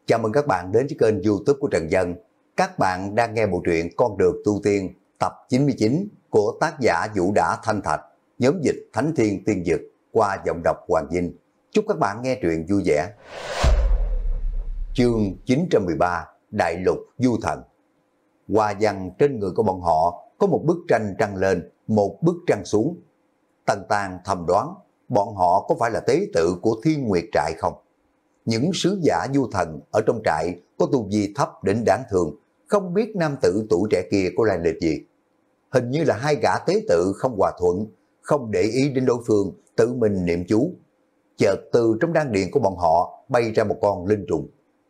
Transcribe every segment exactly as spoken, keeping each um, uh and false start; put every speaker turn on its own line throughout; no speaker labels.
Chào mừng các bạn đến với kênh YouTube của Trần Dân. Các bạn đang nghe bộ truyện Con đường tu tiên tập chín mươi chín của tác giả Vũ Đã Thanh Thạch, nhóm dịch Thánh Thiên Tiên Dực qua giọng đọc Hoàng Vinh. Chúc các bạn nghe truyện vui vẻ. Chương chín trăm mười ba Đại Lục Du Thần. Hoa văn trên người của bọn họ có một bức tranh trăng lên, một bức trăng xuống. Tần Tàng thầm đoán bọn họ có phải là tế tự của Thiên Nguyệt Trại không? Những sứ giả du thần ở trong trại có tu vi thấp đến đáng thương, không biết nam tử tuổi trẻ kia có lai lịch gì. Hình như là hai gã tế tự không hòa thuận, không để ý đến đối phương, tự mình niệm chú. Chợt từ trong đan điền của bọn họ bay ra một con linh trùng.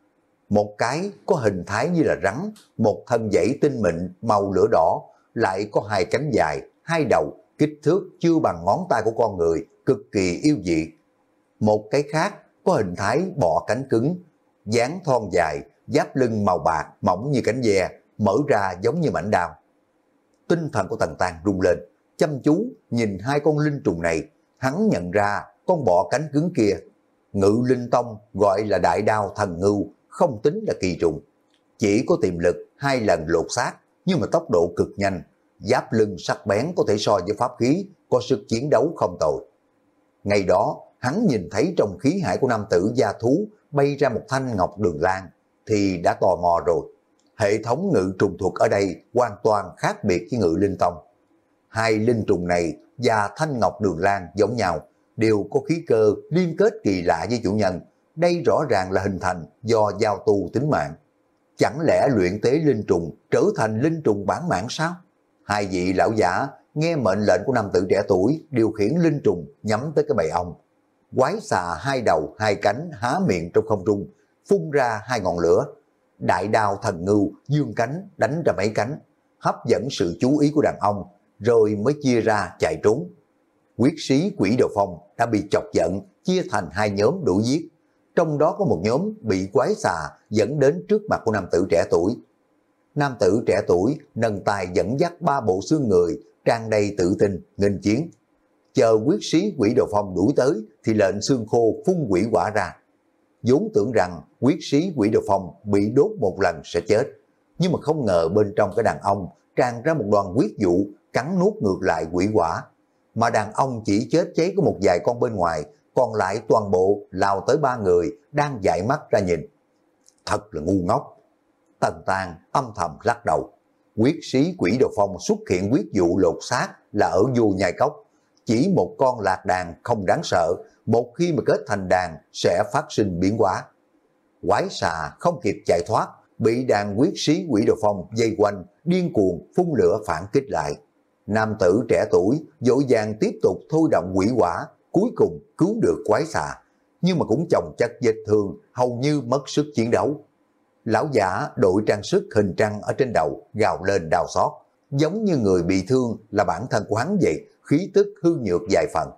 Một cái có hình thái như là rắn, một thân dãy tinh mịn màu lửa đỏ, lại có hai cánh dài, hai đầu, kích thước chưa bằng ngón tay của con người, cực kỳ yêu dị. Một cái khác có hình thái bọ cánh cứng, dáng thon dài, giáp lưng màu bạc, mỏng như cánh ve, mở ra giống như mảnh đao. Tinh thần của Tần Tàng rung lên, chăm chú nhìn hai con linh trùng này, hắn nhận ra con bọ cánh cứng kia. Ngự Linh Tông gọi là đại đao thần ngưu, không tính là kỳ trùng. Chỉ có tiềm lực hai lần lột xác, nhưng mà tốc độ cực nhanh, giáp lưng sắc bén có thể so với pháp khí, có sức chiến đấu không tồi. Ngày đó, hắn nhìn thấy trong khí hải của nam tử gia thú bay ra một thanh ngọc đường lan, thì đã tò mò rồi. Hệ thống ngự trùng thuật ở đây hoàn toàn khác biệt với Ngự Linh Tông. Hai linh trùng này và thanh ngọc đường lan giống nhau, đều có khí cơ liên kết kỳ lạ với chủ nhân. Đây rõ ràng là hình thành do giao tu tính mạng. Chẳng lẽ luyện tế linh trùng trở thành linh trùng bản mạng sao? Hai vị lão giả nghe mệnh lệnh của nam tử trẻ tuổi điều khiển linh trùng nhắm tới cái bầy ong. Quái xà hai đầu hai cánh há miệng trong không trung, phun ra hai ngọn lửa. Đại đao thần ngưu dương cánh đánh ra mấy cánh, hấp dẫn sự chú ý của đàn ông, rồi mới chia ra chạy trốn. Quyết sĩ Quỷ Đồ Phong đã bị chọc giận, chia thành hai nhóm đuổi giết. Trong đó có một nhóm bị quái xà dẫn đến trước mặt của nam tử trẻ tuổi. Nam tử trẻ tuổi nâng tay dẫn dắt ba bộ xương người, tràn đầy tự tin, nghênh chiến. Chờ quyết sĩ Quỷ Đồ Phong đuổi tới thì lệnh xương khô phun quỷ quả ra. Vốn tưởng rằng quyết sĩ Quỷ Đồ Phong bị đốt một lần sẽ chết, nhưng mà không ngờ bên trong cái đàn ông tràn ra một đoàn huyết vụ cắn nuốt ngược lại quỷ quả. Mà đàn ông chỉ chết cháy có một vài con bên ngoài, còn lại toàn bộ lao tới ba người đang dại mắt ra nhìn. Thật là ngu ngốc. Tần Tàng âm thầm lắc đầu. Quyết sĩ Quỷ Đồ Phong xuất hiện quyết vụ lột xác là ở Vô Nhai Cốc. Chỉ một con lạc đàn không đáng sợ, một khi mà kết thành đàn sẽ phát sinh biến hóa. Quái xà không kịp chạy thoát, bị đàn quyết sĩ Quỷ Đồ Phong dây quanh, điên cuồng phun lửa phản kích lại. Nam tử trẻ tuổi dội vàng tiếp tục thôi động quỷ quả, cuối cùng cứu được quái xà, nhưng mà cũng chồng chất vết thương, hầu như mất sức chiến đấu. Lão giả đội trang sức hình trăng ở trên đầu gào lên đau xót, giống như người bị thương là bản thân của hắn vậy, khí tức hư nhược vài phần.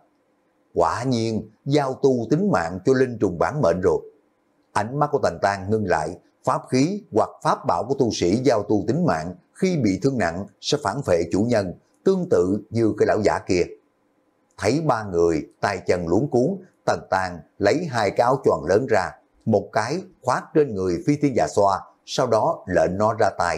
Quả nhiên giao tu tính mạng cho linh trùng bản mệnh rồi. Ánh mắt của Tần Tàng ngưng lại, pháp khí hoặc pháp bảo của tu sĩ giao tu tính mạng khi bị thương nặng sẽ phản phệ chủ nhân, tương tự như cái lão giả kia. Thấy ba người tay chân luống cuốn, Tần Tàng lấy hai cái áo choàng lớn ra, một cái khoác trên người Phi Thiên Dạ Xoa, sau đó lệnh nó ra tay.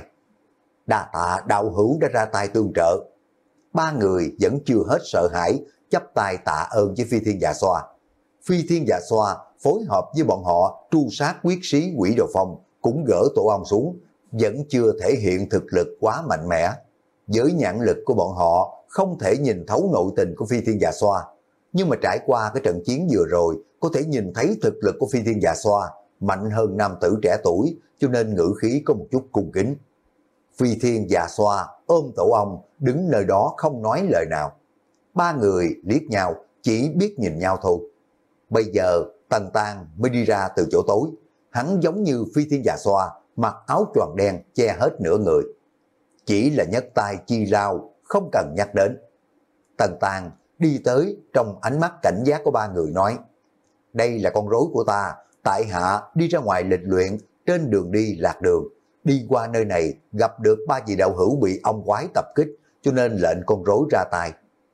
Đa tạ đạo hữu đã ra tay tương trợ. Ba người vẫn chưa hết sợ hãi, chắp tay tạ ơn với Phi Thiên Dạ Xoa. Phi Thiên Dạ Xoa phối hợp với bọn họ tru sát quyết sĩ Quỷ Đồ Phong, cũng gỡ tổ ong xuống, vẫn chưa thể hiện thực lực quá mạnh mẽ. Với nhãn lực của bọn họ không thể nhìn thấu nội tình của Phi Thiên Dạ Xoa, nhưng mà trải qua cái trận chiến vừa rồi có thể nhìn thấy thực lực của Phi Thiên Dạ Xoa mạnh hơn nam tử trẻ tuổi, cho nên ngữ khí có một chút cung kính. Phi Thiên Dạ Xoa ôm tổ ong đứng nơi đó không nói lời nào. Ba người liếc nhau, chỉ biết nhìn nhau thôi. Bây giờ Tần Tàng mới đi ra từ chỗ tối. Hắn giống như Phi Thiên Dạ Xoa, mặc áo choàng đen che hết nửa người. Chỉ là nhấc tay chi lao, không cần nhắc đến. Tần Tàng đi tới, trong ánh mắt cảnh giác của ba người nói: đây là con rối của ta, tại hạ đi ra ngoài lịch luyện, trên đường đi lạc đường, đi qua nơi này gặp được ba vị đạo hữu bị ong quái tập kích, cho nên lệnh con rối ra tay.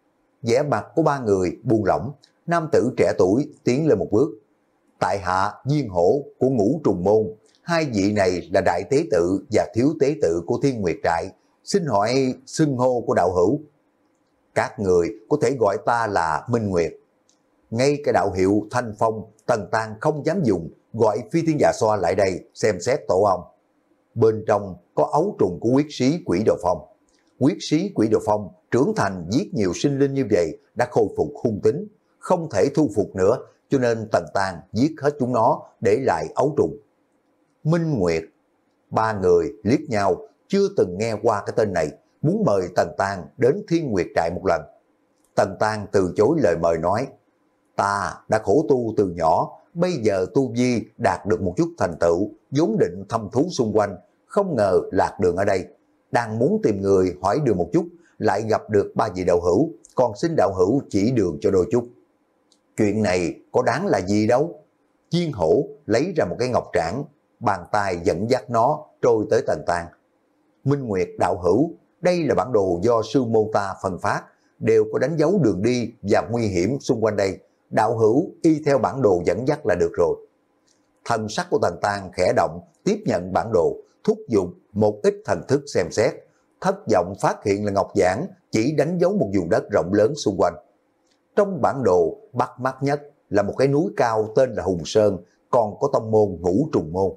Vẻ mặt của ba người buông lỏng, nam tử trẻ tuổi tiến lên một bước: tại hạ Diên Hổ của Ngũ Trùng Môn, hai vị này là đại tế tự và thiếu tế tự của Thiên Nguyệt Trại, xin hỏi xưng hô của đạo hữu. Các người có thể gọi ta là Minh Nguyệt. Ngay cái đạo hiệu Thanh Phong, Tần Tang không dám dùng, gọi Phi Thiên Dạ Xoa lại đây xem xét tổ ông. Bên trong có ấu trùng của quyết sĩ Quỷ Đồ Phong. Quyết sĩ Quỷ Đồ Phong trưởng thành giết nhiều sinh linh như vậy đã khôi phục hung tính, không thể thu phục nữa, cho nên Tần Tang giết hết chúng nó để lại ấu trùng. Minh Nguyệt. Ba người liếc nhau, chưa từng nghe qua cái tên này, muốn mời Tần Tang đến Thiên Nguyệt Trại một lần. Tần Tang từ chối lời mời nói, ta đã khổ tu từ nhỏ, bây giờ tu vi đạt được một chút thành tựu, vốn định thăm thú xung quanh, không ngờ lạc đường ở đây. Đang muốn tìm người hỏi đường một chút, lại gặp được ba vị đạo hữu, còn xin đạo hữu chỉ đường cho đôi chút. Chuyện này có đáng là gì đâu. Chiên Hổ lấy ra một cái ngọc trảng, bàn tay dẫn dắt nó trôi tới Tần Tang. Minh Nguyệt đạo hữu, đây là bản đồ do sư môn ta phân phát, đều có đánh dấu đường đi và nguy hiểm xung quanh đây. Đạo hữu y theo bản đồ dẫn dắt là được rồi. Thần sắc của Tần Tang khẽ động, tiếp nhận bản đồ, thúc giục một ít thần thức xem xét. Thất vọng phát hiện là ngọc giản chỉ đánh dấu một vùng đất rộng lớn xung quanh. Trong bản đồ bắt mắt nhất là một cái núi cao tên là Hùng Sơn, còn có tông môn Ngũ Trùng Môn.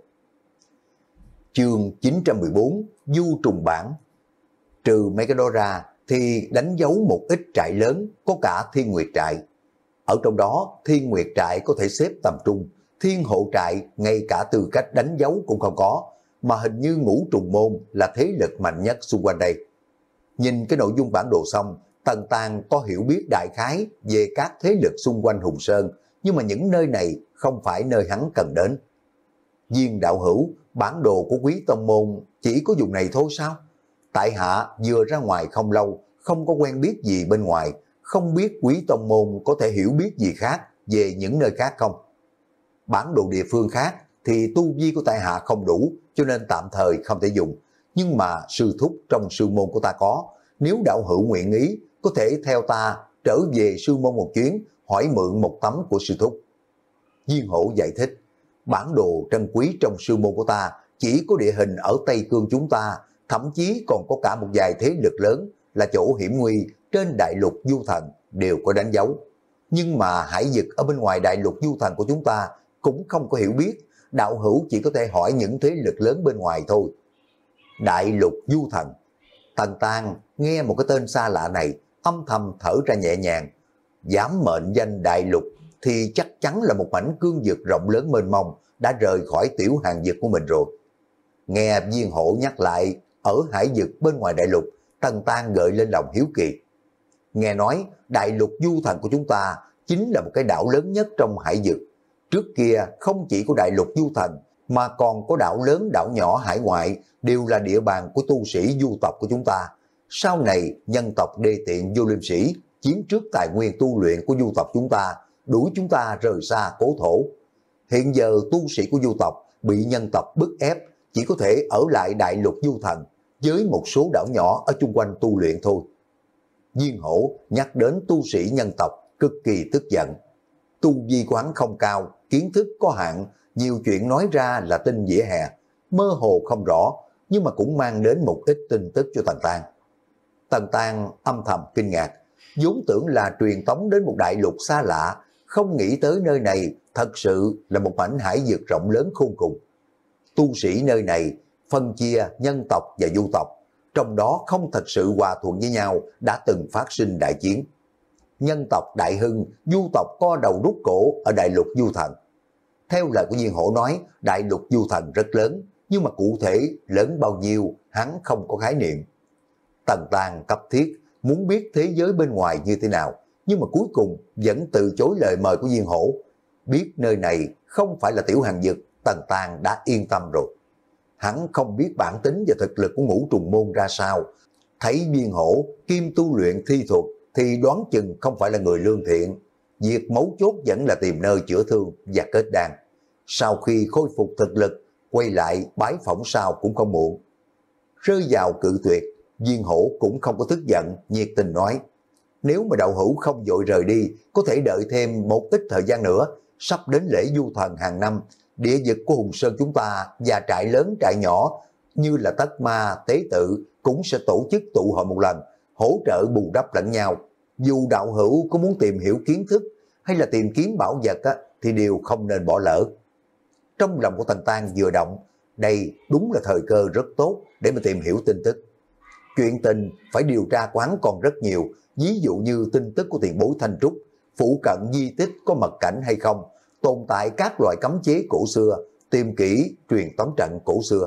Chương chín trăm mười bốn Du Trùng Bản. Trừ mấy cái đó ra thì đánh dấu một ít trại lớn, có cả Thiên Nguyệt Trại. Ở trong đó Thiên Nguyệt Trại có thể xếp tầm trung, Thiên Hộ Trại ngay cả tư cách đánh dấu cũng không có, mà hình như Ngũ Trùng Môn là thế lực mạnh nhất xung quanh đây. Nhìn cái nội dung bản đồ xong, Tần Tang có hiểu biết đại khái về các thế lực xung quanh Hùng Sơn, nhưng mà những nơi này không phải nơi hắn cần đến. Viên đạo hữu, bản đồ của Quý Tông Môn chỉ có vùng này thôi sao? Tại hạ vừa ra ngoài không lâu, không có quen biết gì bên ngoài, không biết Quý Tông Môn có thể hiểu biết gì khác về những nơi khác không? Bản đồ địa phương khác thì tu vi của tại hạ không đủ, cho nên tạm thời không thể dùng. Nhưng mà sư thúc trong sư môn của ta có, nếu đạo hữu nguyện ý, có thể theo ta trở về sư môn một chuyến, hỏi mượn một tấm của sư thúc. Viên Hổ giải thích, bản đồ trân quý trong sư môn của ta chỉ có địa hình ở Tây Cương chúng ta, thậm chí còn có cả một vài thế lực lớn là chỗ hiểm nguy trên đại lục du thần đều có đánh dấu. Nhưng mà hải vực ở bên ngoài đại lục du thần của chúng ta cũng không có hiểu biết, đạo hữu chỉ có thể hỏi những thế lực lớn bên ngoài thôi. Đại lục du thần. Tần Tang nghe một cái tên xa lạ này, âm thầm thở ra nhẹ nhàng. Dám mệnh danh đại lục thì chắc chắn là một mảnh cương vực rộng lớn mênh mông, đã rời khỏi tiểu hàng vực của mình rồi. Nghe Viên Hổ nhắc lại, ở hải vực bên ngoài đại lục, Tần Tang gợi lên lòng hiếu kỳ. Nghe nói đại lục du thần của chúng ta chính là một cái đảo lớn nhất trong hải vực. Trước kia không chỉ có đại lục du thần, mà còn có đảo lớn đảo nhỏ hải ngoại, đều là địa bàn của tu sĩ du tộc của chúng ta. Sau này nhân tộc đê tiện vô liêm sĩ chiếm trước tài nguyên tu luyện của du tộc chúng ta, đuổi chúng ta rời xa cố thổ. Hiện giờ tu sĩ của du tộc bị nhân tộc bức ép, chỉ có thể ở lại đại lục du thần với một số đảo nhỏ ở chung quanh tu luyện thôi. Viên Hổ nhắc đến tu sĩ nhân tộc cực kỳ tức giận. Tu vi của hắn không cao, kiến thức có hạn, nhiều chuyện nói ra là tin vỉa hè, mơ hồ không rõ, nhưng mà cũng mang đến một ít tin tức cho Tần Tang. Tần Tang âm thầm kinh ngạc, vốn tưởng là truyền tống đến một đại lục xa lạ, không nghĩ tới nơi này thật sự là một mảnh hải vực rộng lớn khôn cùng. Tu sĩ nơi này phân chia nhân tộc và du tộc, trong đó không thật sự hòa thuận với nhau, đã từng phát sinh đại chiến. Nhân tộc đại hưng, du tộc co đầu rút cổ ở đại lục du thần. Theo lời của Viên Hổ nói, đại lục du thần rất lớn, nhưng mà cụ thể lớn bao nhiêu hắn không có khái niệm. Tần Tang cấp thiết muốn biết thế giới bên ngoài như thế nào, nhưng mà cuối cùng vẫn từ chối lời mời của Viên Hổ. Biết nơi này không phải là tiểu hàng vực, Tần Tang đã yên tâm rồi. Hắn không biết bản tính và thực lực của Ngũ Trùng Môn ra sao, thấy Viên Hổ kim tu luyện thi thuật thì đoán chừng không phải là người lương thiện. Việc mấu chốt vẫn là tìm nơi chữa thương và kết đan. Sau khi khôi phục thực lực, quay lại bái phỏng sau cũng không muộn. Rơi vào cự tuyệt, Viên Hổ cũng không có tức giận, nhiệt tình nói, nếu mà đạo hữu không vội rời đi, có thể đợi thêm một ít thời gian nữa, sắp đến lễ du thần hàng năm, địa vực của Hùng Sơn chúng ta và trại lớn trại nhỏ như là Tất Ma, Tế Tự cũng sẽ tổ chức tụ hội một lần, hỗ trợ bù đắp lẫn nhau. Dù đạo hữu có muốn tìm hiểu kiến thức hay là tìm kiếm bảo vật á, thì đều không nên bỏ lỡ. Trong lòng của Tần Tang vừa động, đây đúng là thời cơ rất tốt để mà tìm hiểu tin tức. Chuyện tình phải điều tra quán còn rất nhiều, ví dụ như tin tức của tiền bối Thanh Trúc, phụ cận di tích có mật cảnh hay không, tồn tại các loại cấm chế cổ xưa, tìm kỹ truyền tống trận cổ xưa.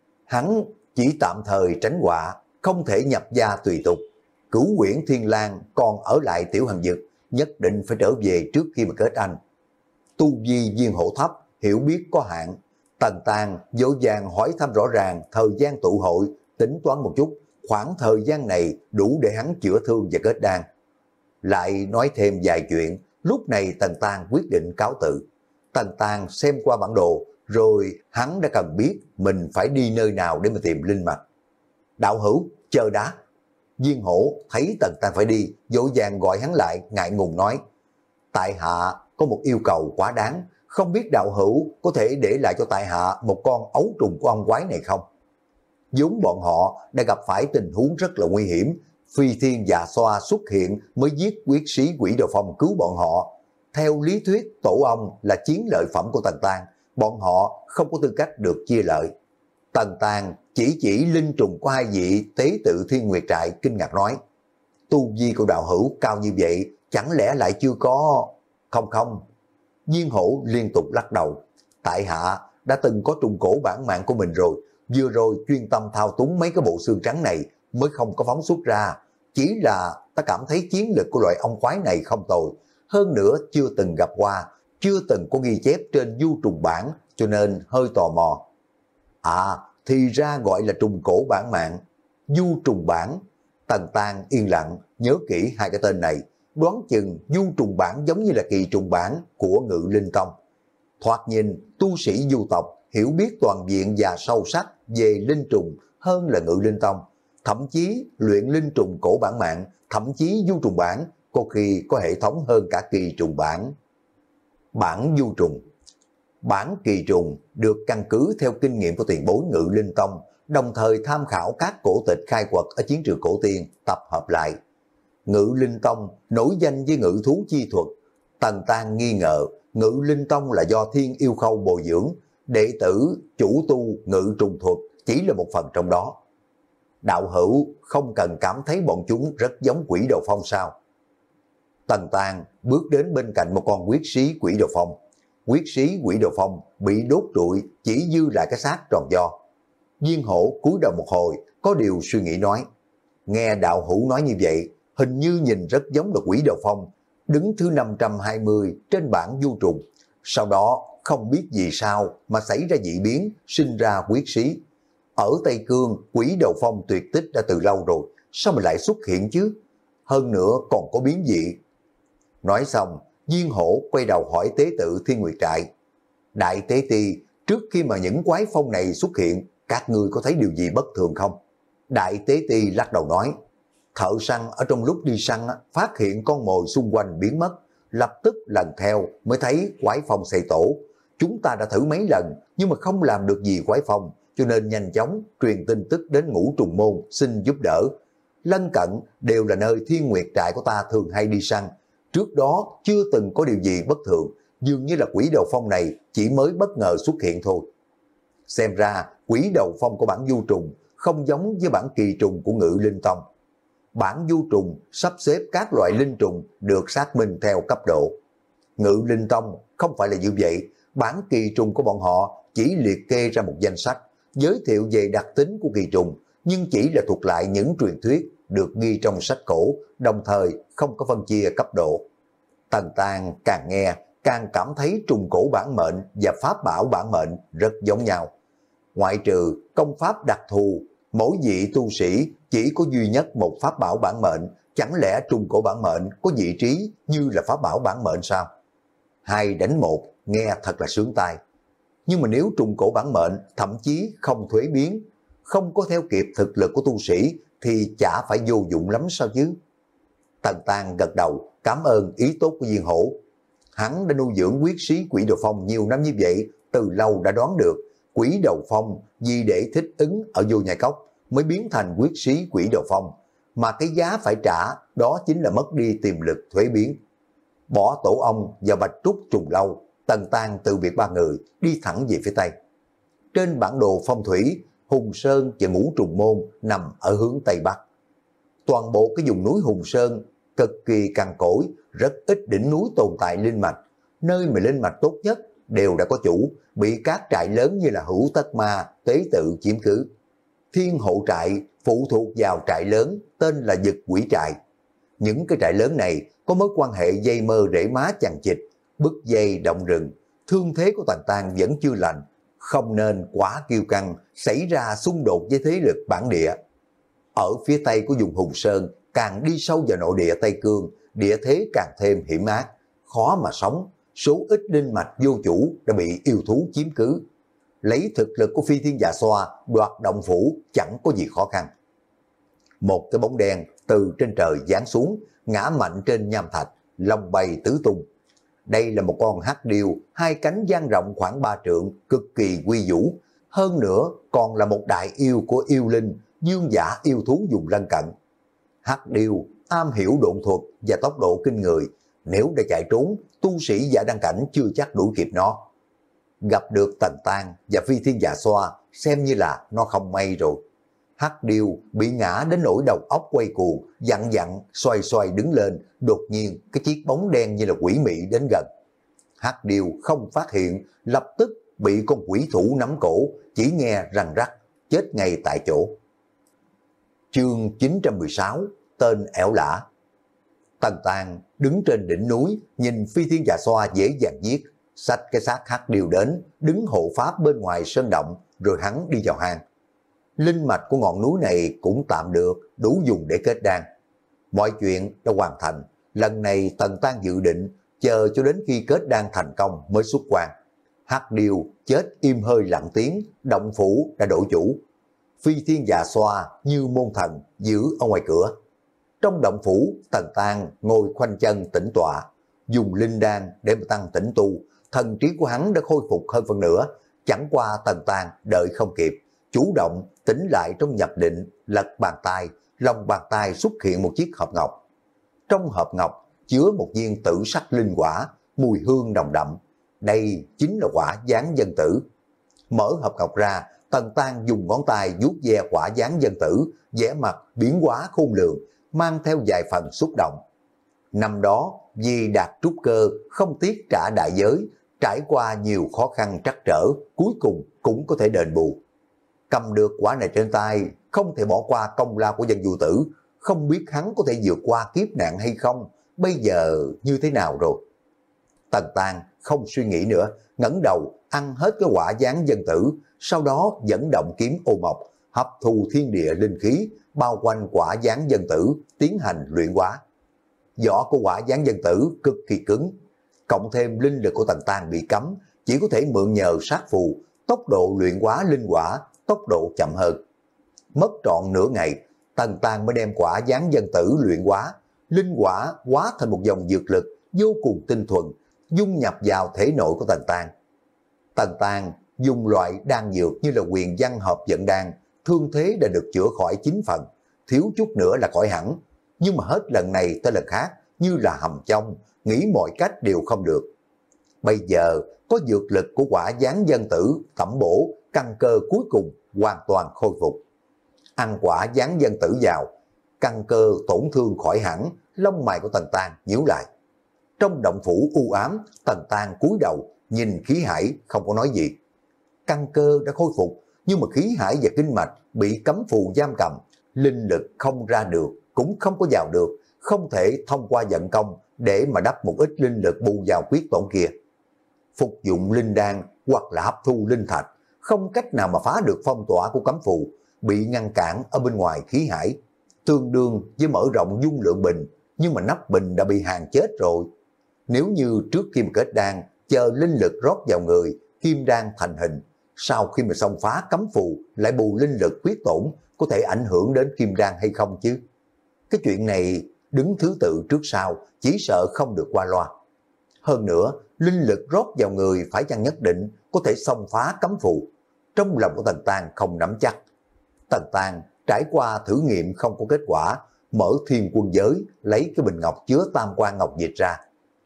Hắn chỉ tạm thời tránh họa, không thể nhập gia tùy tục. Cửu Quyển Thiên Lang còn ở lại Tiểu Hằng Dực, nhất định phải trở về trước khi mà kết anh. Tu vi viên hộ thấp, hiểu biết có hạn. Tần Tang dỗ dàng hỏi thăm rõ ràng thời gian tụ hội, tính toán một chút, khoảng thời gian này đủ để hắn chữa thương và kết đan. Lại nói thêm vài chuyện, lúc này Tần Tang quyết định cáo tự. Tần Tang xem qua bản đồ, rồi hắn đã cần biết mình phải đi nơi nào để mà tìm linh mạch. Đạo hữu, chờ đã. Viên Hổ thấy Tần Tang phải đi, dỗ dàng gọi hắn lại, ngại ngùng nói: tại hạ có một yêu cầu quá đáng, không biết đạo hữu có thể để lại cho tại hạ một con ấu trùng của ông quái này không? Vốn bọn họ đã gặp phải tình huống rất là nguy hiểm, Phi Thiên Dạ Xoa xuất hiện mới giết quyết sĩ Quỷ Đầu Phong cứu bọn họ. Theo lý thuyết tổ ong là chiến lợi phẩm của Tần Tang, bọn họ không có tư cách được chia lợi. Tần Tang chỉ chỉ linh trùng của hai vị tế tự Thiên Nguyệt Trại, kinh ngạc nói: tu vi của đạo hữu cao như vậy, chẳng lẽ lại chưa có... Không không. Viên Hổ liên tục lắc đầu: tại hạ đã từng có trùng cổ bản mạng của mình rồi, vừa rồi chuyên tâm thao túng mấy cái bộ xương trắng này mới không có phóng xuất ra. Chỉ là ta cảm thấy chiến lực của loại ong quái này không tồi, hơn nữa chưa từng gặp qua, chưa từng có ghi chép trên du trùng bản, cho nên hơi tò mò. À, thì ra gọi là trùng cổ bản mạng, du trùng bản. Tần Tang yên lặng nhớ kỹ hai cái tên này, đoán chừng du trùng bản giống như là kỳ trùng bản của Ngự Linh Tông. Thoạt nhìn tu sĩ du tộc hiểu biết toàn diện và sâu sắc về linh trùng hơn là Ngự Linh Tông, thậm chí luyện linh trùng cổ bản mạng, thậm chí du trùng bản có khi có hệ thống hơn cả kỳ trùng bản. Bản du trùng. Bản kỳ trùng được căn cứ theo kinh nghiệm của tiền bối Ngự Linh Tông, đồng thời tham khảo các cổ tịch khai quật ở chiến trường cổ tiên, tập hợp lại. Ngự Linh Tông nổi danh với ngự thú chi thuật. Tần Tang nghi ngờ Ngự Linh Tông là do Thiên Yêu Khâu bồi dưỡng, đệ tử chủ tu ngự trùng thuật chỉ là một phần trong đó. Đạo hữu không cần cảm thấy bọn chúng rất giống Quỷ Đầu Phong sao? Tần Tang bước đến bên cạnh một con quyết sĩ Quỷ Đầu Phong. Quyết sĩ Quỷ Đầu Phong bị đốt trụi, chỉ dư lại cái xác tròn vo. Viên Hổ cúi đầu một hồi, có điều suy nghĩ nói: nghe đạo hữu nói như vậy, hình như nhìn rất giống là Quỷ Đầu Phong, đứng thứ năm trăm hai mươi trên bảng du trùng. Sau đó không biết vì sao mà xảy ra dị biến, sinh ra quyết sĩ. Ở Tây Cương, Quỷ Đầu Phong tuyệt tích đã từ lâu rồi, sao mà lại xuất hiện chứ? Hơn nữa còn có biến dị. Nói xong, Viên Hổ quay đầu hỏi tế tự Thiên Nguyệt Trại: đại tế ti, trước khi mà những quái phong này xuất hiện, các ngươi có thấy điều gì bất thường không? Đại tế ti lắc đầu nói: thợ săn ở trong lúc đi săn phát hiện con mồi xung quanh biến mất, lập tức lần theo mới thấy quái phong xây tổ. Chúng ta đã thử mấy lần nhưng mà không làm được gì quái phong, cho nên nhanh chóng truyền tin tức đến Ngũ Trùng Môn xin giúp đỡ. Lân cận đều là nơi Thiên Nguyệt Trại của ta thường hay đi săn, trước đó chưa từng có điều gì bất thường, dường như là Quỷ Đầu Phong này chỉ mới bất ngờ xuất hiện thôi. Xem ra Quỷ Đầu Phong của bản du trùng không giống với bản kỳ trùng của Ngự Linh Tông. Bản du trùng sắp xếp các loại linh trùng được xác minh theo cấp độ. Ngự Linh Tông không phải là như vậy, bản kỳ trùng của bọn họ chỉ liệt kê ra một danh sách, giới thiệu về đặc tính của kỳ trùng, nhưng chỉ là thuộc lại những truyền thuyết được ghi trong sách cổ, đồng thời không có phân chia cấp độ. Tần Tang càng nghe, càng cảm thấy trùng cổ bản mệnh và pháp bảo bản mệnh rất giống nhau. Ngoại trừ công pháp đặc thù, mỗi vị tu sĩ chỉ có duy nhất một pháp bảo bản mệnh, chẳng lẽ trùng cổ bản mệnh có vị trí như là pháp bảo bản mệnh sao? Hai đánh một, nghe thật là sướng tai. Nhưng mà nếu trùng cổ bản mệnh thậm chí không thuế biến, không có theo kịp thực lực của tu sĩ thì chả phải vô dụng lắm sao chứ? Tần Tang gật đầu, cảm ơn ý tốt của Viên Hổ. Hắn đã nuôi dưỡng quyết sĩ Quỷ Đầu Phong nhiều năm như vậy, từ lâu đã đoán được quỷ đầu phong vì để thích ứng ở vô nhai cốc mới biến thành quyết sĩ quỷ đầu phong, mà cái giá phải trả đó chính là mất đi tiềm lực thuế biến. Bỏ tổ ong và bạch trúc trùng lâu, Tần Tang từ biệt ba người đi thẳng về phía tây. Trên bản đồ phong thủy, Hùng Sơn và Ngũ Trùng Môn nằm ở hướng tây bắc. Toàn bộ cái vùng núi Hùng Sơn cực kỳ cằn cỗi, rất ít đỉnh núi tồn tại linh mạch. Nơi mà linh mạch tốt nhất đều đã có chủ, bị các trại lớn như là Hữu Tất Ma, Tế Tự chiếm cứ. Thiên Hộ trại phụ thuộc vào trại lớn tên là Dực Quỷ trại. Những cái trại lớn này có mối quan hệ dây mơ rễ má chằng chịt, bứt dây động rừng. Thương thế của Tần Tang vẫn chưa lành, không nên quá kiêu căng, xảy ra xung đột với thế lực bản địa. Ở phía tây của vùng Hùng Sơn, càng đi sâu vào nội địa Tây Cương, địa thế càng thêm hiểm ác, khó mà sống. Số ít linh mạch vô chủ đã bị yêu thú chiếm cứ. Lấy thực lực của Phi Thiên Dạ Xoa đoạt động phủ chẳng có gì khó khăn. Một cái bóng đen từ trên trời giáng xuống, ngã mạnh trên nham thạch, lông bay tứ tung. Đây là một con hắc điêu, hai cánh dang rộng khoảng ba trượng, cực kỳ quy vũ. Hơn nữa còn là một đại yêu của yêu linh, dương giả yêu thú dùng lân cận. Hắc điêu am hiểu độn thuật và tốc độ kinh người, nếu để chạy trốn, tu sĩ giả đăng cảnh chưa chắc đuổi kịp nó. Gặp được Tần Tang và Phi Thiên Dạ Xoa, xem như là nó không may rồi. Hắc điêu bị ngã đến nỗi đầu óc quay cuồng, dặn dặn, xoay xoay đứng lên, đột nhiên cái chiếc bóng đen như là quỷ mị đến gần. Hắc điêu không phát hiện, lập tức bị con quỷ thủ nắm cổ, chỉ nghe răng rắc, chết ngay tại chỗ. Chương chín trăm mười sáu, tên ẻo lả. Tần Tang đứng trên đỉnh núi, nhìn Phi Thiên Dạ Xoa dễ dàng giết, xách cái xác hắc điêu đến, đứng hộ pháp bên ngoài sơn động, rồi hắn đi vào hang. Linh mạch của ngọn núi này cũng tạm được, đủ dùng để kết đan. Mọi chuyện đã hoàn thành, lần này Tần Tang dự định chờ cho đến khi kết đan thành công mới xuất quan. Hắc điêu chết im hơi lặng tiếng, động phủ đã đổi chủ. Phi Thiên Dạ Xoa như môn thần giữ ở ngoài cửa. Trong động phủ, Tần Tang ngồi khoanh chân tĩnh tọa, dùng linh đan để mà tăng tĩnh tu. Thần trí của hắn đã khôi phục hơn phần nữa, chẳng qua Tần Tang đợi không kịp, chủ động tỉnh lại trong nhập định, lật bàn tay, lòng bàn tay xuất hiện một chiếc hộp ngọc. Trong hộp ngọc chứa một viên tử sắc linh quả, mùi hương nồng đậm. Đây chính là quả giáng dân tử. Mở hộp ngọc ra, Tần Tang dùng ngón tay vuốt ve quả giáng dân tử, vẻ mặt biến hóa khôn lường, mang theo vài phần xúc động. Năm đó, vì đạt trúc cơ, không tiếc trả đại giới, trải qua nhiều khó khăn trắc trở, cuối cùng cũng có thể đền bù. Cầm được quả này trên tay, không thể bỏ qua công lao của dân du tử, không biết hắn có thể vượt qua kiếp nạn hay không, bây giờ như thế nào rồi. Tần Tang không suy nghĩ nữa, ngẩng đầu ăn hết cái quả giáng dân tử, sau đó dẫn động kiếm ô mộc, hấp thu thiên địa linh khí, bao quanh quả giáng dân tử, tiến hành luyện hóa. Vỏ của quả giáng dân tử cực kỳ cứng, cộng thêm linh lực của Tần Tang bị cấm, chỉ có thể mượn nhờ sát phù, tốc độ luyện hóa linh quả, tốc độ chậm hơn. Mất trọn nửa ngày, Tần Tang mới đem quả giáng dân tử luyện hóa, linh quả hóa thành một dòng dược lực vô cùng tinh thuần, dung nhập vào thể nội của Tần Tang. Tần Tang dùng loại đan dược như là Huyền Văn Hợp Vận Đan, thương thế đã được chữa khỏi chín phần, thiếu chút nữa là khỏi hẳn. Nhưng mà hết lần này tới lần khác như là hầm trong, nghĩ mọi cách đều không được. Bây giờ có dược lực của quả giáng dân tử tẩm bổ, căn cơ cuối cùng hoàn toàn khôi phục. Ăn quả giáng dân tử vào, căn cơ tổn thương khỏi hẳn, lông mày của Tần Tang nhíu lại. Trong động phủ u ám, Tần Tang cúi đầu nhìn khí hải không có nói gì. Căn cơ đã khôi phục, nhưng mà khí hải và kinh mạch bị cấm phù giam cầm, linh lực không ra được, cũng không có vào được, không thể thông qua vận công để mà đắp một ít linh lực bù vào quyết tổn kia. Phục dụng linh đan hoặc là hấp thu linh thạch, không cách nào mà phá được phong tỏa của cấm phù, bị ngăn cản ở bên ngoài khí hải, tương đương với mở rộng dung lượng bình, nhưng mà nắp bình đã bị hàn chết rồi. Nếu như trước khi mà kết đan, chờ linh lực rót vào người, kim đan thành hình, sau khi mà xông phá cấm phù lại bù linh lực quyết tổn, có thể ảnh hưởng đến kim đan hay không chứ? Cái chuyện này đứng thứ tự trước sau, chỉ sợ không được qua loa. Hơn nữa, linh lực rót vào người phải chăng nhất định, có thể xông phá cấm phù. Trong lòng của Tần Tang không nắm chắc. Tần Tang trải qua thử nghiệm không có kết quả, mở thiên quân giới lấy cái bình ngọc chứa tam quan ngọc dịch ra.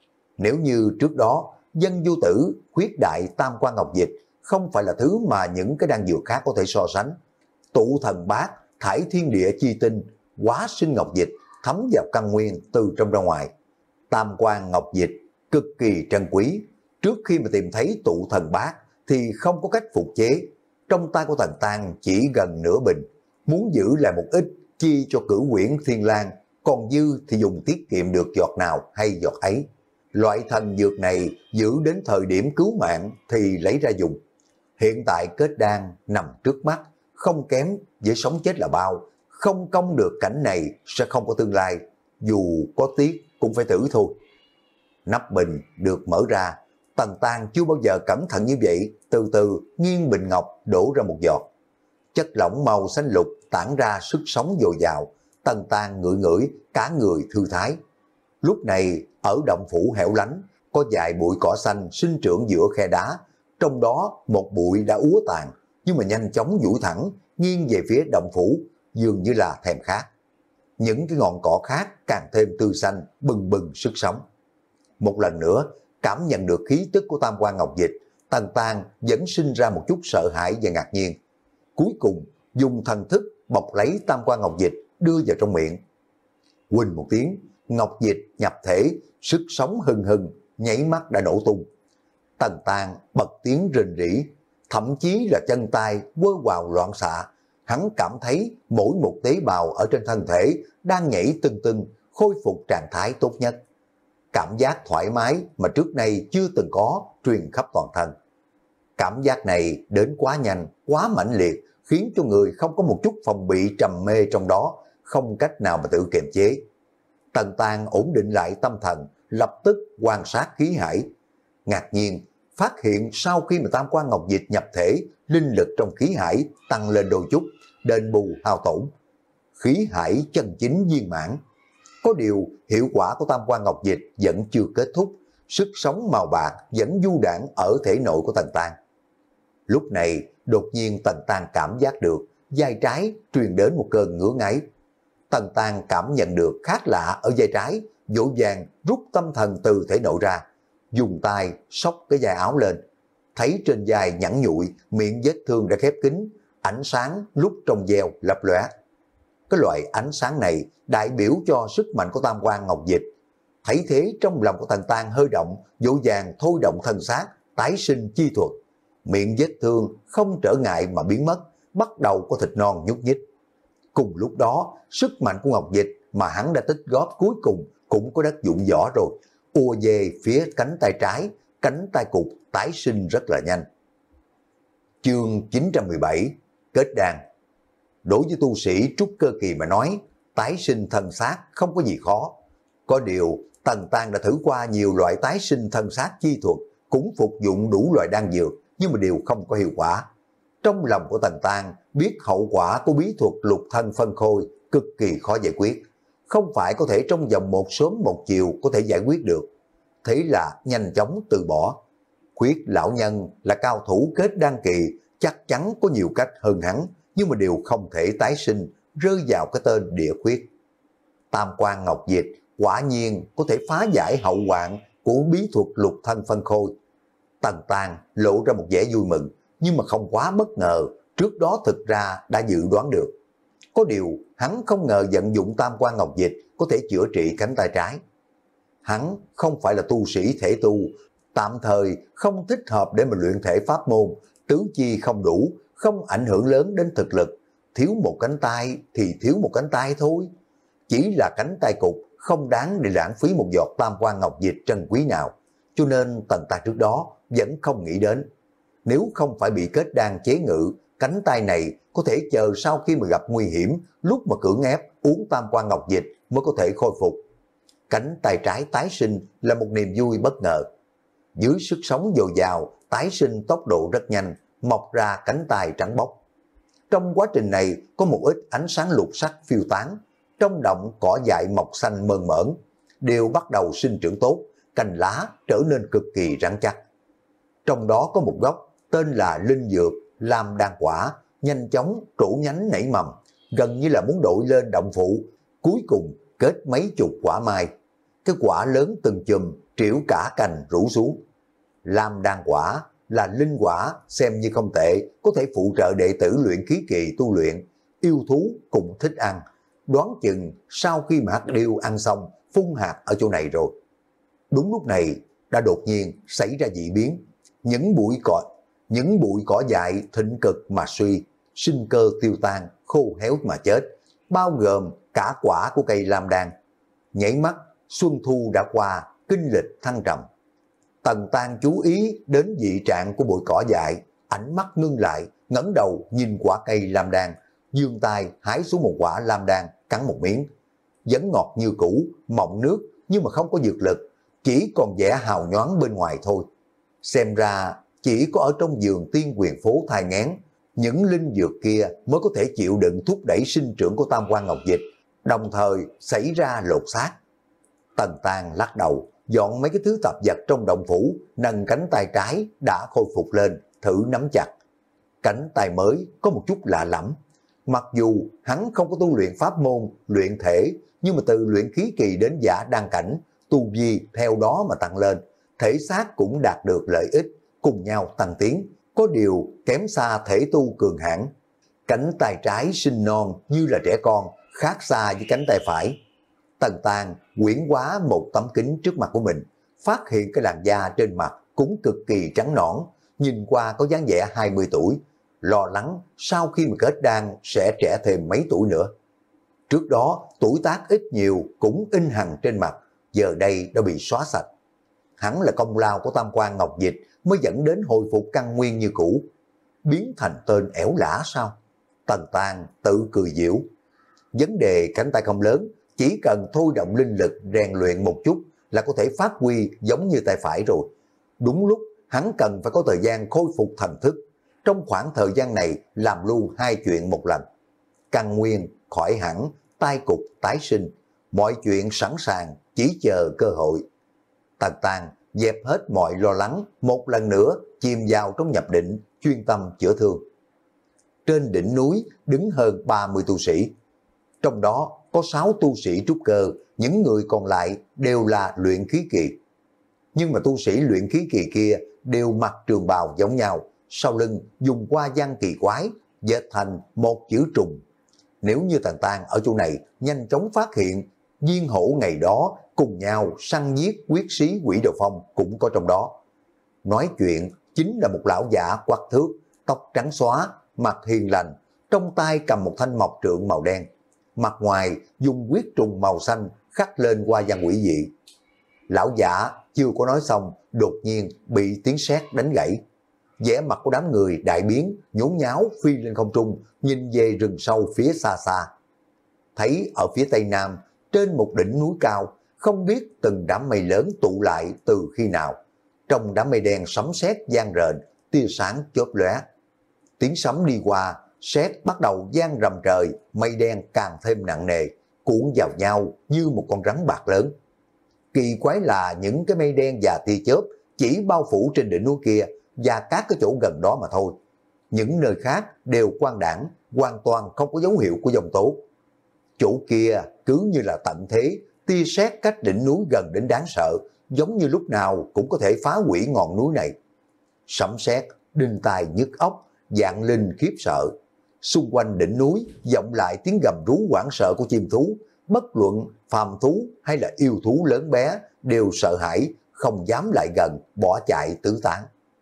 Nếu như trước đó Dân Du Tử khuyết đại tam quan ngọc dịch không phải là thứ mà những cái đan dược khác có thể so sánh. Tụ thần bát, thải thiên địa chi tinh, hóa sinh ngọc dịch thấm vào căn nguyên từ trong ra ngoài. Tam quan ngọc dịch cực kỳ trân quý. Trước khi mà tìm thấy tụ thần bát thì không có cách phục chế. Trong tay của Tần Tang chỉ gần nửa bình. Muốn giữ lại một ít chi cho Cửu Quyển Thiên Lang, còn dư thì dùng tiết kiệm được giọt nào hay giọt ấy. Loại thần dược này giữ đến thời điểm cứu mạng thì lấy ra dùng. Hiện tại kết đan nằm trước mắt, không kém với sống chết là bao. Không công được cảnh này sẽ không có tương lai. Dù có tiếc cũng phải thử thôi. Nắp bình được mở ra. Tần Tang chưa bao giờ cẩn thận như vậy, từ từ nghiêng bình ngọc đổ ra một giọt. Chất lỏng màu xanh lục tản ra sức sống dồi dào. Tần Tang ngửi ngửi, cả người thư thái. Lúc này ở động phủ hẻo lánh, có vài bụi cỏ xanh sinh trưởng giữa khe đá. Trong đó một bụi đã úa tàn, nhưng mà nhanh chóng duỗi thẳng, nghiêng về phía động phủ, dường như là thèm khát. Những cái ngọn cỏ khác càng thêm tươi xanh, bừng bừng sức sống. Một lần nữa, cảm nhận được khí tức của tam quan ngọc dịch, Tần Tang vẫn sinh ra một chút sợ hãi và ngạc nhiên. Cuối cùng, dùng thần thức bọc lấy tam quan ngọc dịch, đưa vào trong miệng. Huỳnh một tiếng, ngọc dịch nhập thể, sức sống hừng hừng, nháy mắt đã nổ tung. Tần Tang bật tiếng rền rỉ, thậm chí là chân tay quơ quào loạn xạ. Hắn cảm thấy mỗi một tế bào ở trên thân thể đang nhảy tưng tưng, khôi phục trạng thái tốt nhất. Cảm giác thoải mái mà trước nay chưa từng có truyền khắp toàn thân. Cảm giác này đến quá nhanh, quá mãnh liệt, khiến cho người không có một chút phòng bị trầm mê trong đó, không cách nào mà tự kiềm chế. Tần Tang ổn định lại tâm thần, lập tức quan sát khí hải. Ngạc nhiên, phát hiện sau khi mà tam quan ngọc dịch nhập thể, linh lực trong khí hải tăng lên đôi chút, đền bù hao tổn. Khí hải chân chính viên mãn. Có điều, hiệu quả của tam quan ngọc dịch vẫn chưa kết thúc, sức sống màu bạc vẫn du đãng ở thể nội của Tần Tang. Lúc này, đột nhiên Tần Tang cảm giác được, vai trái truyền đến một cơn ngứa ngáy. Tần Tang cảm nhận được khác lạ ở vai trái, vội vàng rút tâm thần từ thể nội ra, dùng tay xốc cái vai áo lên, thấy trên vai nhẵn nhụi, miệng vết thương đã khép kín, ánh sáng lúc trong veo lấp lóe. Cái loại ánh sáng này đại biểu cho sức mạnh của tam quan ngọc dịch. Thấy thế trong lòng của Tần Tang hơi động, vội vàng thôi động thân xác, tái sinh chi thuật. Miệng vết thương không trở ngại mà biến mất, bắt đầu có thịt non nhúc nhích. Cùng lúc đó, sức mạnh của ngọc dịch mà hắn đã tích góp cuối cùng cũng có đất dụng võ rồi, ùa về phía cánh tay trái, cánh tay cụt tái sinh rất là nhanh. Chương chín trăm mười bảy, kết đan. Đối với tu sĩ trúc cơ kỳ mà nói, tái sinh thân xác không có gì khó. Có điều, Tần Tang đã thử qua nhiều loại tái sinh thân xác chi thuật, cũng phục dụng đủ loại đan dược, nhưng mà đều không có hiệu quả. Trong lòng của Tần Tang biết hậu quả của bí thuật lục thân phân khôi cực kỳ khó giải quyết. Không phải có thể trong vòng một sớm một chiều có thể giải quyết được. Thế là nhanh chóng từ bỏ. Khuyết lão nhân là cao thủ kết đan kỳ, chắc chắn có nhiều cách hơn hắn, nhưng mà đều không thể tái sinh, rơi vào cái tên địa khuyết. Tam quan ngọc dịch quả nhiên có thể phá giải hậu hoạn của bí thuật lục thân phân khôi. Tần Tang lộ ra một vẻ vui mừng, nhưng mà không quá bất ngờ, trước đó thực ra đã dự đoán được. Có điều hắn không ngờ vận dụng tam quan ngọc dịch có thể chữa trị cánh tay trái. Hắn không phải là tu sĩ thể tu, tạm thời không thích hợp để mà luyện thể pháp môn, tứ chi không đủ, không ảnh hưởng lớn đến thực lực. Thiếu một cánh tay thì thiếu một cánh tay thôi. Chỉ là cánh tay cụt, không đáng để lãng phí một giọt tam quan ngọc dịch trân quý nào. Cho nên Tần Tang trước đó vẫn không nghĩ đến. Nếu không phải bị kết đan chế ngự, cánh tay này có thể chờ sau khi mà gặp nguy hiểm, lúc mà cưỡng ép uống tam quan ngọc dịch mới có thể khôi phục. Cánh tay trái tái sinh là một niềm vui bất ngờ. Dưới sức sống dồi dào, tái sinh tốc độ rất nhanh, mọc ra cánh tay trắng bóc. Trong quá trình này có một ít ánh sáng lục sắc phiêu tán, trong động cỏ dại mọc xanh mơn mởn, đều bắt đầu sinh trưởng tốt, cành lá trở nên cực kỳ rắn chắc. Trong đó có một gốc tên là linh dược Lam Đan Quả, nhanh chóng trổ nhánh nảy mầm, gần như là muốn đội lên động phủ, cuối cùng kết mấy chục quả mai. Cái quả lớn từng chùm, triểu cả cành rủ xuống. Lam Đan Quả là linh quả, xem như không tệ, có thể phụ trợ đệ tử luyện khí kỳ tu luyện, yêu thú cũng thích ăn. Đoán chừng sau khi mà hắc điêu ăn xong, phun hạt ở chỗ này rồi. Đúng lúc này đã đột nhiên xảy ra dị biến, những bụi cỏ những bụi cỏ dại thịnh cực mà suy, sinh cơ tiêu tan, khô héo mà chết, bao gồm cả quả của cây lam đan. Nhảy mắt, xuân thu đã qua, kinh lịch thăng trầm. Tần Tan chú ý đến dị trạng của bụi cỏ dại, ánh mắt ngưng lại, ngẩng đầu nhìn quả cây lam đan, giương tay hái xuống một quả lam đan, cắn một miếng. Vẫn ngọt như cũ, mọng nước nhưng mà không có dược lực, chỉ còn vẻ hào nhoáng bên ngoài thôi. Xem ra chỉ có ở trong vườn tiên quyền phố thai nghén, những linh dược kia mới có thể chịu đựng thúc đẩy sinh trưởng của Tam Quan Ngọc Dịch, đồng thời xảy ra lột xác. Tần Tan lắc đầu, dọn mấy cái thứ tạp vật trong động phủ, nâng cánh tay trái đã khôi phục lên, thử nắm chặt. Cánh tay mới có một chút lạ lẫm. Mặc dù hắn không có tu luyện pháp môn, luyện thể, nhưng mà từ luyện khí kỳ đến giả đan cảnh, tu vi theo đó mà tăng lên, thể xác cũng đạt được lợi ích, cùng nhau tăng tiến, có điều kém xa thể tu cường hãn. Cánh tay trái sinh non như là trẻ con, khác xa với cánh tay phải. Tần Tan quyển hóa một tấm kính trước mặt của mình, phát hiện cái làn da trên mặt cũng cực kỳ trắng nõn, nhìn qua có dáng vẻ hai mươi tuổi, lo lắng sau khi mà kết đan sẽ trẻ thêm mấy tuổi nữa. Trước đó tuổi tác ít nhiều cũng in hằn trên mặt, giờ đây đã bị xóa sạch. Hắn là công lao của Tam Quan Ngọc Dịch mới dẫn đến hồi phục căn nguyên như cũ. Biến thành tên ẻo lả sao? Tần Tan tự cười giễu. Vấn đề cánh tay không lớn, chỉ cần thôi động linh lực rèn luyện một chút là có thể phát huy giống như tay phải rồi. Đúng lúc hắn cần phải có thời gian khôi phục thần thức. Trong khoảng thời gian này làm luôn hai chuyện một lần. Căn nguyên khỏi hẳn, tai cục tái sinh, mọi chuyện sẵn sàng, chỉ chờ cơ hội. Tần Tan dẹp hết mọi lo lắng, một lần nữa chìm vào trong nhập định, chuyên tâm chữa thương. Trên đỉnh núi đứng hơn ba mươi tu sĩ. Trong đó có sáu tu sĩ trúc cơ, những người còn lại đều là luyện khí kỳ. Nhưng mà tu sĩ luyện khí kỳ kia đều mặc trường bào giống nhau, sau lưng dùng hoa văn kỳ quái, dệt thành một chữ trùng. Nếu như Tần Tan ở chỗ này nhanh chóng phát hiện, viên hổ ngày đó cùng nhau săn giết quyết sĩ Quỷ Đầu Phong cũng có trong đó. Nói chuyện chính là một lão giả quắc thước, tóc trắng xóa, mặt hiền lành, trong tay cầm một thanh mộc trượng màu đen. Mặt ngoài dùng quyết trùng màu xanh khắc lên hoa văn quỷ dị. Lão giả chưa có nói xong, đột nhiên bị tiếng sét đánh gãy. Vẻ mặt của đám người đại biến, nhốn nháo phi lên không trung, nhìn về rừng sâu phía xa xa. Thấy ở phía tây nam, trên một đỉnh núi cao, không biết từng đám mây lớn tụ lại từ khi nào. Trong đám mây đen sấm sét vang rền, tia sáng chớp lóe. Tiếng sấm đi qua, sét bắt đầu vang rầm trời, mây đen càng thêm nặng nề, cuộn vào nhau như một con rắn bạc lớn. Kỳ quái là những cái mây đen và tia chớp chỉ bao phủ trên đỉnh núi kia và các cái chỗ gần đó mà thôi. Những nơi khác đều quang đãng, hoàn toàn không có dấu hiệu của giông tố. Chỗ kia cứ như là tận thế, tia sét cách đỉnh núi gần đến đáng sợ, giống như lúc nào cũng có thể phá hủy ngọn núi này. Sấm sét, đinh tai nhức óc, vạn linh khiếp sợ. Xung quanh đỉnh núi vọng lại tiếng gầm rú hoảng sợ của chim thú, bất luận phàm thú hay là yêu thú lớn bé đều sợ hãi, không dám lại gần, bỏ chạy tứ tán.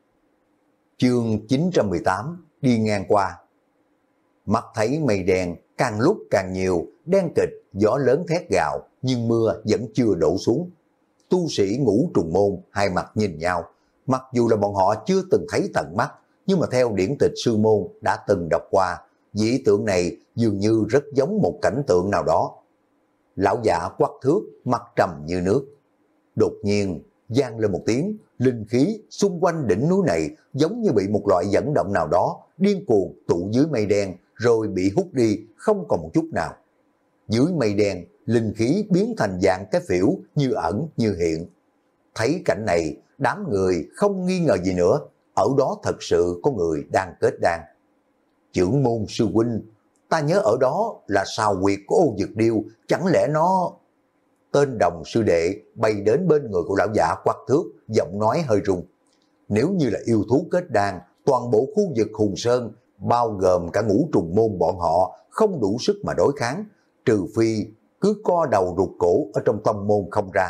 Chương chín trăm mười tám đi ngang qua. Mắt thấy mây đen càng lúc càng nhiều, đen kịt, gió lớn thét gào, nhưng mưa vẫn chưa đổ xuống. Tu sĩ Ngũ Trùng Môn hai mặt nhìn nhau, mặc dù là bọn họ chưa từng thấy tận mắt, nhưng mà theo điển tịch sư môn đã từng đọc qua, dị tượng này dường như rất giống một cảnh tượng nào đó. Lão giả quắc thước, mặt trầm như nước. Đột nhiên vang lên một tiếng, linh khí xung quanh đỉnh núi này giống như bị một loại dẫn động nào đó điên cuồng tụ dưới mây đen, rồi bị hút đi không còn một chút nào. Dưới mây đen, linh khí biến thành dạng cái phễu, như ẩn như hiện. Thấy cảnh này, đám người không nghi ngờ gì nữa, ở đó thật sự có người đang kết đan. Trưởng môn sư huynh, ta nhớ ở đó là sao huyệt của Ô Dực Điêu, chẳng lẽ nó... Tên đồng sư đệ bay đến bên người của lão giả Quắc Thước, giọng nói hơi run. Nếu như là yêu thú kết đan, toàn bộ khu vực Hùng Sơn, bao gồm cả ngũ trùng môn bọn họ, không đủ sức mà đối kháng, trừ phi cứ co đầu rụt cổ ở trong tông môn không ra.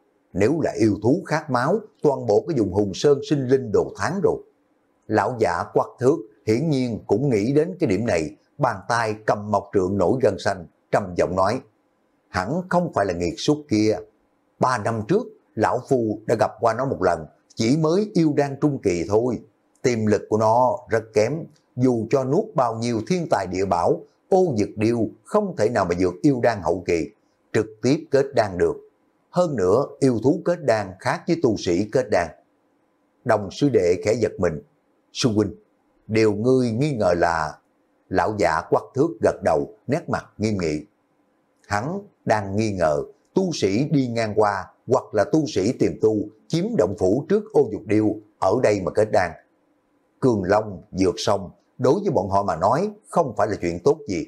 Nếu là yêu thú khát máu, toàn bộ cái vùng Hùng Sơn sinh linh đồ tháng rồi. Lão giả Quắc Thước hiển nhiên cũng nghĩ đến cái điểm này, bàn tay cầm mộc trượng nổi gân xanh, trầm giọng nói, hẳn không phải là nghiệt súc kia. Ba năm trước, lão phu đã gặp qua nó một lần, chỉ mới yêu đan trung kỳ thôi. Tiềm lực của nó rất kém, dù cho nuốt bao nhiêu thiên tài địa bảo, Ô Dực Điêu không thể nào mà vượt yêu đan hậu kỳ, trực tiếp kết đan được. Hơn nữa, yêu thú kết đan khác với tu sĩ kết đan. Đồng sư đệ khẽ giật mình. Sư huynh, điều ngươi nghi ngờ là... Lão giả Quắc Thước gật đầu, nét mặt nghiêm nghị. Hắn đang nghi ngờ tu sĩ đi ngang qua hoặc là tu sĩ tiềm tu chiếm động phủ trước Ô Dực Điêu ở đây mà kết đan. Cường Long vượt sông đối với bọn họ mà nói không phải là chuyện tốt gì.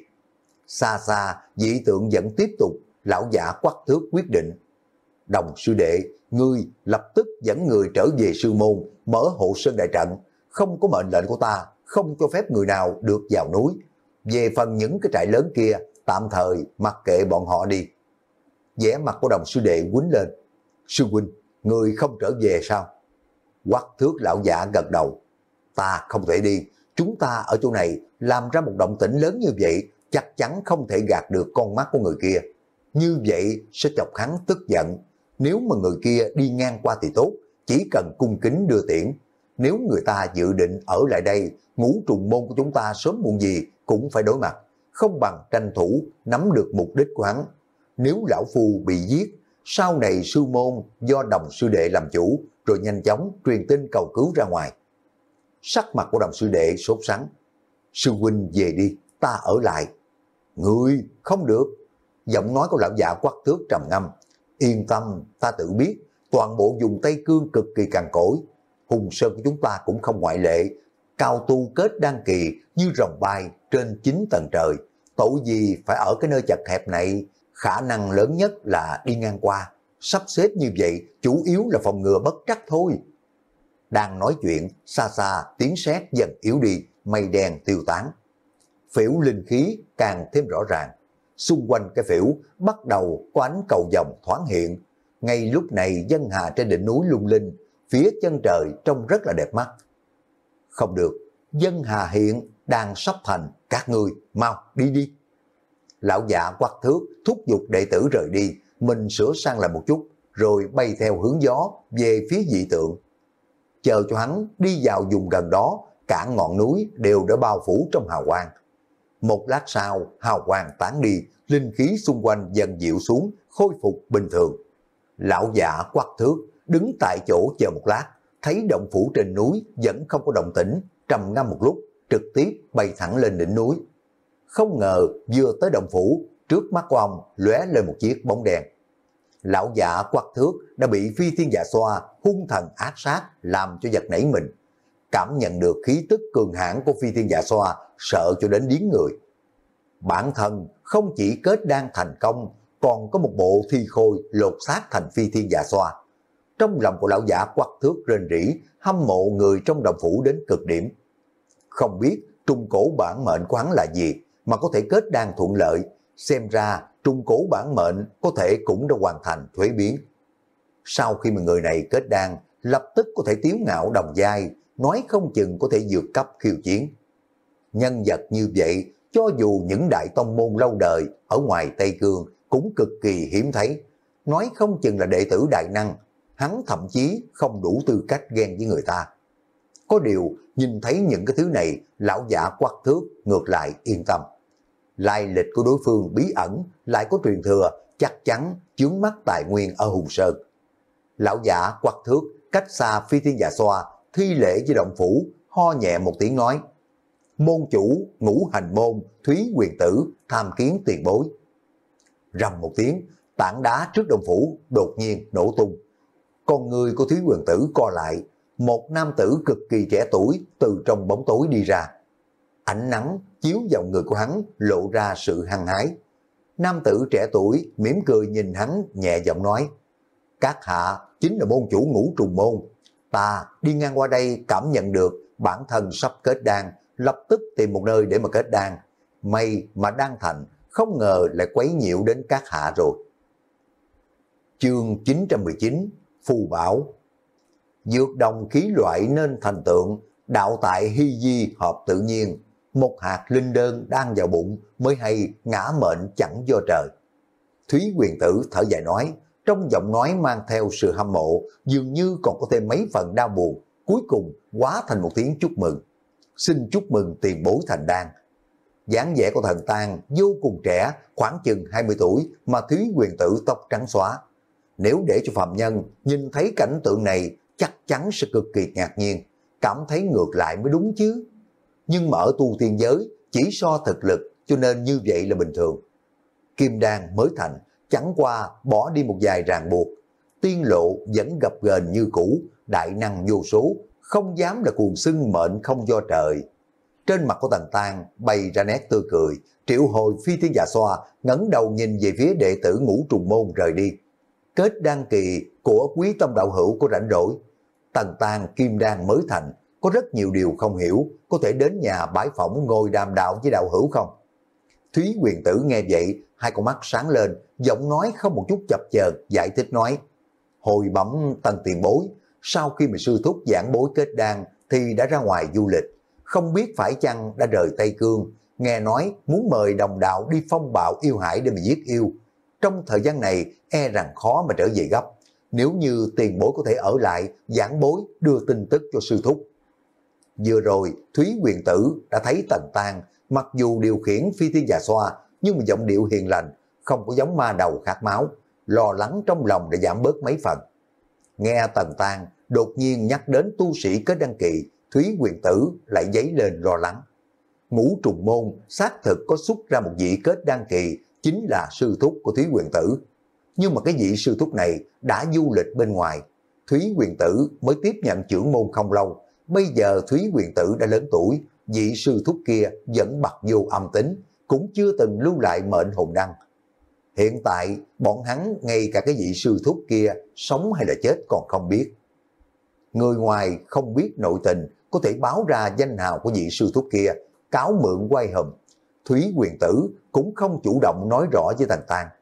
Xa xa dị tượng vẫn tiếp tục, lão giả Quắc Thước quyết định. Đồng sư đệ, ngươi lập tức dẫn người trở về sư môn, mở hộ sơn đại trận, không có mệnh lệnh của ta, không cho phép người nào được vào núi. Về phần những cái trại lớn kia, tạm thời mặc kệ bọn họ đi. Vẻ mặt của đồng sư đệ quýnh lên. Sư huynh, người không trở về sao? Quắc Thước lão giả gật đầu. Ta không thể đi, chúng ta ở chỗ này làm ra một động tĩnh lớn như vậy, chắc chắn không thể gạt được con mắt của người kia. Như vậy sẽ chọc hắn tức giận. Nếu mà người kia đi ngang qua thì tốt, chỉ cần cung kính đưa tiễn. Nếu người ta dự định ở lại đây, ngũ trùng môn của chúng ta sớm muộn gì cũng phải đối mặt, không bằng tranh thủ nắm được mục đích của hắn. Nếu lão phu bị giết, sau này sư môn do đồng sư đệ làm chủ, rồi nhanh chóng truyền tin cầu cứu ra ngoài. Sắc mặt của đồng sư đệ sốt sắng. Sư huynh về đi, ta ở lại. Ngươi không được. Giọng nói của lão già Quắc Thước trầm ngâm. Yên tâm, ta tự biết, toàn bộ vùng Tây Cương cực kỳ cằn cỗi. Hùng Sơn của chúng ta cũng không ngoại lệ. Cao tu kết đan kỳ như rồng bay trên chín tầng trời. Tội gì phải ở cái nơi chật hẹp này, khả năng lớn nhất là đi ngang qua. Sắp xếp như vậy chủ yếu là phòng ngừa bất trắc thôi. Đang nói chuyện, xa xa tiếng sét dần yếu đi, mây đen tiêu tán. Phễu linh khí càng thêm rõ ràng. Xung quanh cái phễu bắt đầu có ánh cầu vồng thoáng hiện. Ngay lúc này dân hà trên đỉnh núi lung linh, phía chân trời trông rất là đẹp mắt. Không được, dân hà hiện đang sắp thành, các ngươi mau đi đi. Lão giả Quắc Thước thúc giục đệ tử rời đi, mình sửa sang lại một chút, rồi bay theo hướng gió về phía dị tượng. Chờ cho hắn đi vào vùng gần đó, cả ngọn núi đều đã bao phủ trong hào quang. Một lát sau, hào quang tán đi, linh khí xung quanh dần dịu xuống, khôi phục bình thường. Lão giả Quắc Thước đứng tại chỗ chờ một lát, thấy động phủ trên núi vẫn không có động tĩnh, trầm ngâm một lúc, trực tiếp bay thẳng lên đỉnh núi. Không ngờ vừa tới động phủ, trước mắt của ông lóe lên một chiếc bóng đen. Lão giả Quắc Thước đã bị Phi Thiên Dạ Xoa hung thần ác sát làm cho giật nảy mình. Cảm nhận được khí tức cường hãn của Phi Thiên Dạ Xoa, sợ cho đến điếng người. Bản thân không chỉ kết đan thành công, còn có một bộ thi khôi lột xác thành Phi Thiên Dạ Xoa. Trong lòng của lão giả Quắc Thước rên rỉ, hâm mộ người trong động phủ đến cực điểm. Không biết trung cổ bản mệnh của hắn là gì mà có thể kết đan thuận lợi, xem ra trung cổ bản mệnh có thể cũng đã hoàn thành thuế biến. Sau khi mà người này kết đan, lập tức có thể tiếu ngạo đồng giai, nói không chừng có thể vượt cấp khiêu chiến. Nhân vật như vậy, cho dù những đại tông môn lâu đời ở ngoài Tây Cương cũng cực kỳ hiếm thấy, nói không chừng là đệ tử đại năng, hắn thậm chí không đủ tư cách ghen với người ta. Có điều, nhìn thấy những cái thứ này, lão giả Quắc Thước ngược lại yên tâm. Lai lịch của đối phương bí ẩn, lại có truyền thừa, chắc chắn chướng mắt tài nguyên ở Hùng Sơn. Lão giả Quắc Thước cách xa Phi Thiên Dạ Xoa, thi lễ với động phủ, ho nhẹ một tiếng nói. Môn chủ Ngũ Hành Môn Thúy Quyền Tử tham kiến tiền bối. Rầm một tiếng, tảng đá trước động phủ đột nhiên nổ tung. Con người của Thúy Quyền Tử co lại, một nam tử cực kỳ trẻ tuổi từ trong bóng tối đi ra. Ánh nắng chiếu vào người của hắn lộ ra sự hăng hái. Nam tử trẻ tuổi mỉm cười nhìn hắn nhẹ giọng nói, các hạ chính là môn chủ Ngũ Trùng Môn. Ta đi ngang qua đây cảm nhận được bản thân sắp kết đan, lập tức tìm một nơi để mà kết đan. May mà đan thành, không ngờ lại quấy nhiễu đến các hạ rồi. Chương chín trăm mười chín, Phù Bảo. Dược đồng khí loại nên thành tượng, đạo tại hy di hợp tự nhiên. Một hạt linh đơn đang vào bụng mới hay ngã mệnh chẳng do trời. Thúy Quyền Tử thở dài nói, trong giọng nói mang theo sự hâm mộ, dường như còn có thêm mấy phần đau buồn, cuối cùng hóa thành một tiếng chúc mừng. Xin chúc mừng tiền bối thành đan. Dáng vẻ của Thần Tang vô cùng trẻ, khoảng chừng hai mươi tuổi mà Thúy Quyền Tử tóc trắng xóa. Nếu để cho phàm nhân nhìn thấy cảnh tượng này chắc chắn sẽ cực kỳ ngạc nhiên, cảm thấy ngược lại mới đúng chứ. Nhưng mà ở tu tiên giới chỉ so thực lực cho nên như vậy là bình thường. Kim đan mới thành, chẳng qua bỏ đi một vài ràng buộc. Tiên lộ vẫn gập ghềnh như cũ, đại năng vô số, không dám là cuồng xưng mệnh không do trời. Trên mặt của Tần Tang bày ra nét tươi cười, triệu hồi phi thiên dạ xoa, ngẩng đầu nhìn về phía đệ tử Ngũ Trùng Môn rời đi. Kết đan kỳ của quý tông đạo hữu có rảnh rỗi. Tần Tang kim đan mới thành, có rất nhiều điều không hiểu, có thể đến nhà bái phỏng ngồi đàm đạo với đạo hữu không? Thúy Quyền Tử nghe vậy, hai con mắt sáng lên, giọng nói không một chút chập chờn giải thích nói, hồi bẩm Tần tiền bối, sau khi mà sư thúc giảng bối kết đan thì đã ra ngoài du lịch, không biết phải chăng đã rời Tây Cương, nghe nói muốn mời đồng đạo đi phong bạo yêu hải để mà giết yêu. Trong thời gian này e rằng khó mà trở về gấp, nếu như tiền bối có thể ở lại giảng bối đưa tin tức cho sư thúc. Vừa rồi Thúy Quyền Tử đã thấy Tần Tang mặc dù điều khiển phi thiên dạ xoa nhưng mà giọng điệu hiền lành, không có giống ma đầu khát máu, lo lắng trong lòng đã giảm bớt mấy phần. Nghe Tần Tang đột nhiên nhắc đến tu sĩ kết đăng kỳ, Thúy Quyền Tử lại dấy lên lo lắng. Ngũ Trùng Môn xác thực có xuất ra một vị kết đăng kỳ, chính là sư thúc của Thúy Quyền Tử. Nhưng mà cái vị sư thúc này đã du lịch bên ngoài, Thúy Quyền Tử mới tiếp nhận trưởng môn không lâu. Bây giờ Thúy Quyền Tử đã lớn tuổi, vị sư thúc kia vẫn bặt vô âm tính, cũng chưa từng lưu lại mệnh hồn đăng. Hiện tại bọn hắn ngay cả cái vị sư thúc kia sống hay là chết còn không biết. Người ngoài không biết nội tình có thể báo ra danh hào của vị sư thúc kia, cáo mượn quay hùm. Thúy Quyền Tử cũng không chủ động nói rõ với Tần Tang.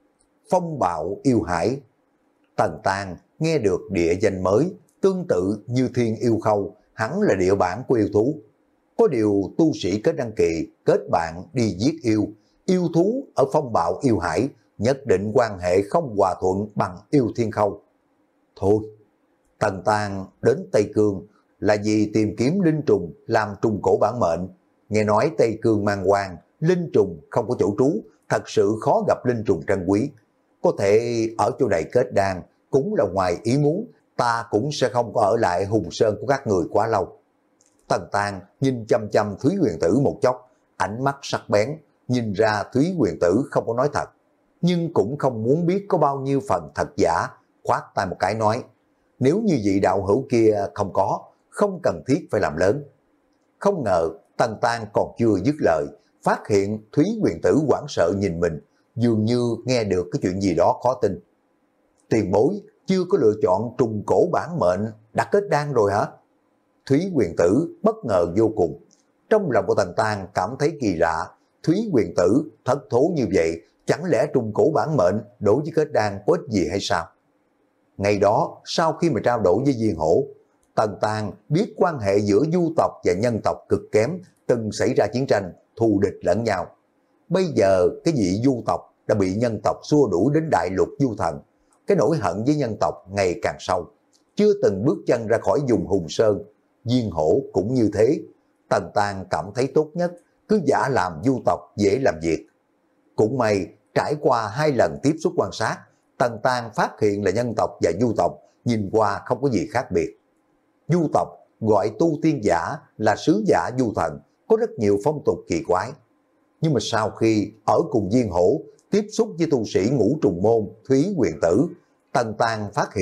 Phong bạo yêu hải. Tần Tang nghe được địa danh mới, tương tự như Thiên Yêu Khâu, hẳn là địa bản của yêu thú. Có điều tu sĩ kết đăng kỳ, kết bạn đi giết yêu, yêu thú ở phong bạo yêu hải, nhất định quan hệ không hòa thuận bằng yêu Thiên Khâu. Thôi, Tần Tang đến Tây Cương là vì tìm kiếm linh trùng làm trùng cổ bản mệnh. Nghe nói Tây Cương mang quan, linh trùng không có chỗ trú, thật sự khó gặp linh trùng trân quý. Có thể ở chỗ này kết đan cũng là ngoài ý muốn, ta cũng sẽ không có ở lại Hùng Sơn của các người quá lâu. Tần Tang nhìn chăm chăm Thúy Quyền Tử một chốc, ánh mắt sắc bén, nhìn ra Thúy Quyền Tử không có nói thật, nhưng cũng không muốn biết có bao nhiêu phần thật giả, khoát tay một cái nói, nếu như vị đạo hữu kia không có, không cần thiết phải làm lớn. Không ngờ Tần Tang còn chưa dứt lời, phát hiện Thúy Quyền Tử hoảng sợ nhìn mình, dường như nghe được cái chuyện gì đó khó tin. Tiền bối chưa có lựa chọn trùng cổ bản mệnh, đã kết đan rồi hả? Thúy Quyền Tử bất ngờ vô cùng. Trong lòng của Tần Tang cảm thấy kỳ lạ, Thúy Quyền Tử thất thố như vậy, chẳng lẽ trùng cổ bản mệnh đối với kết đan có ích gì hay sao? Ngày đó, sau khi mà trao đổi với Diên Hổ, Tần Tang biết quan hệ giữa du tộc và nhân tộc cực kém, từng xảy ra chiến tranh, thù địch lẫn nhau. Bây giờ cái vị du tộc đã bị nhân tộc xua đuổi đến đại lục du thần, cái nỗi hận với nhân tộc ngày càng sâu, chưa từng bước chân ra khỏi vùng Hùng Sơn. Diên Hổ cũng như thế. Tần Tang cảm thấy tốt nhất cứ giả làm du tộc dễ làm việc. Cũng may trải qua hai lần tiếp xúc quan sát, Tần Tang phát hiện là nhân tộc và du tộc nhìn qua không có gì khác biệt. Du tộc gọi tu tiên giả là sứ giả du thần, có rất nhiều phong tục kỳ quái. Nhưng mà sau khi ở cùng Diên Hổ tiếp xúc với tu sĩ Ngũ Trùng Môn Thúy Quyền Tử, Tần Tang phát hiện